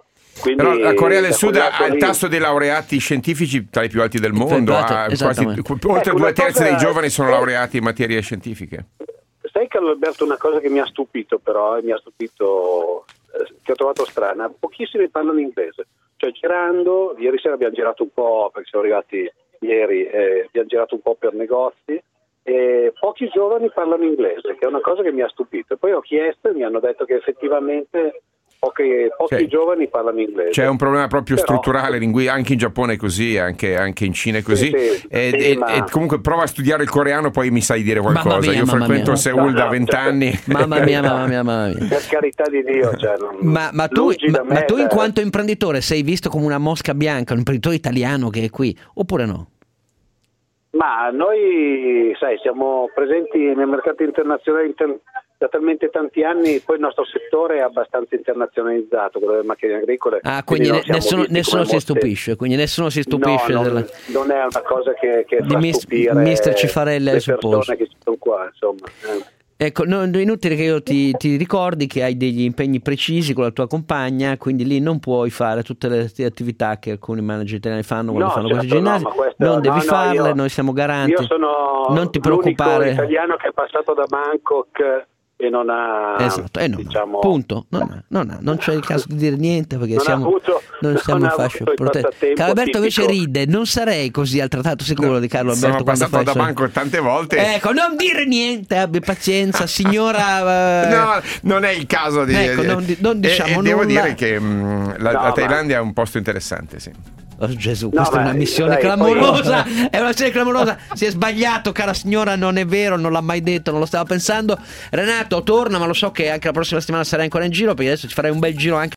Quindi, però la Corea del Sud ha il lì... tasso dei laureati scientifici tra i più alti del mondo, ha quasi, oltre ecco, due terzi cosa... dei giovani sono laureati in materie scientifiche. Sai Carlo Alberto, una cosa che mi ha stupito però, e mi ha stupito, eh, che ho trovato strana, pochissimi parlano inglese, cioè girando, ieri sera abbiamo girato un po', perché siamo arrivati ieri, eh, abbiamo girato un po' per negozi, e pochi giovani parlano inglese, che è una cosa che mi ha stupito. Poi ho chiesto e mi hanno detto che effettivamente pochi, pochi Cioè, giovani parlano inglese. C'è un problema proprio Però, strutturale, lingui- anche in Giappone è così, anche, anche in Cina è così. Sì, sì, e, sì, e, ma... e comunque prova a studiare il coreano, poi mi sai dire qualcosa. Mia, Io frequento mia. Seul da vent'anni. Mamma mia, mamma mia, mamma mia. Per carità di Dio, cioè, non, ma, ma, tu, ma, me, ma tu in eh. quanto imprenditore sei visto come una mosca bianca, un imprenditore italiano che è qui, oppure no? Ma noi, sai, siamo presenti nel mercato internazionale inter- da talmente tanti anni, poi il nostro settore è abbastanza internazionalizzato, quello delle macchine agricole. Ah, quindi, quindi ne, nessuno, nessuno si molte... stupisce, quindi nessuno si stupisce. No, non, della... non è una cosa che, che di fa mis- stupire mister Cifarelli, le suppose. persone che sono qua, insomma. Eh. Ecco, no, è inutile che io ti, ti ricordi che hai degli impegni precisi con la tua compagna, quindi lì non puoi fare tutte le attività che alcuni manager italiani fanno quando no, fanno certo, questi ginnasi, no, questo, non devi no, no, farle, io, noi siamo garanti. Io sono non ti preoccupare. l'unico italiano che è passato da Bangkok e non ha, esatto, eh no, diciamo, punto, non, ha, non, ha, non c'è il caso di dire niente perché non siamo, avuto, non siamo non in fascia protetta. Carlo Alberto tipico. invece ride, non sarei così altrettanto sicuro no, di Carlo Alberto. Sono passato da so... Bangkok tante volte. Ecco, non dire niente, abbi pazienza, signora. Uh... No, non è il caso di. Ecco, non, di, non diciamo e, e nulla. devo dire che mh, la, no, la Thailandia ma... è un posto interessante, sì. Oh Gesù, no, questa è una missione dai, clamorosa, poi... è una missione clamorosa, si è sbagliato cara signora, non è vero, non l'ha mai detto, non lo stava pensando. Renato torna, ma lo so che anche la prossima settimana sarai ancora in giro, perché adesso ci farai un bel giro anche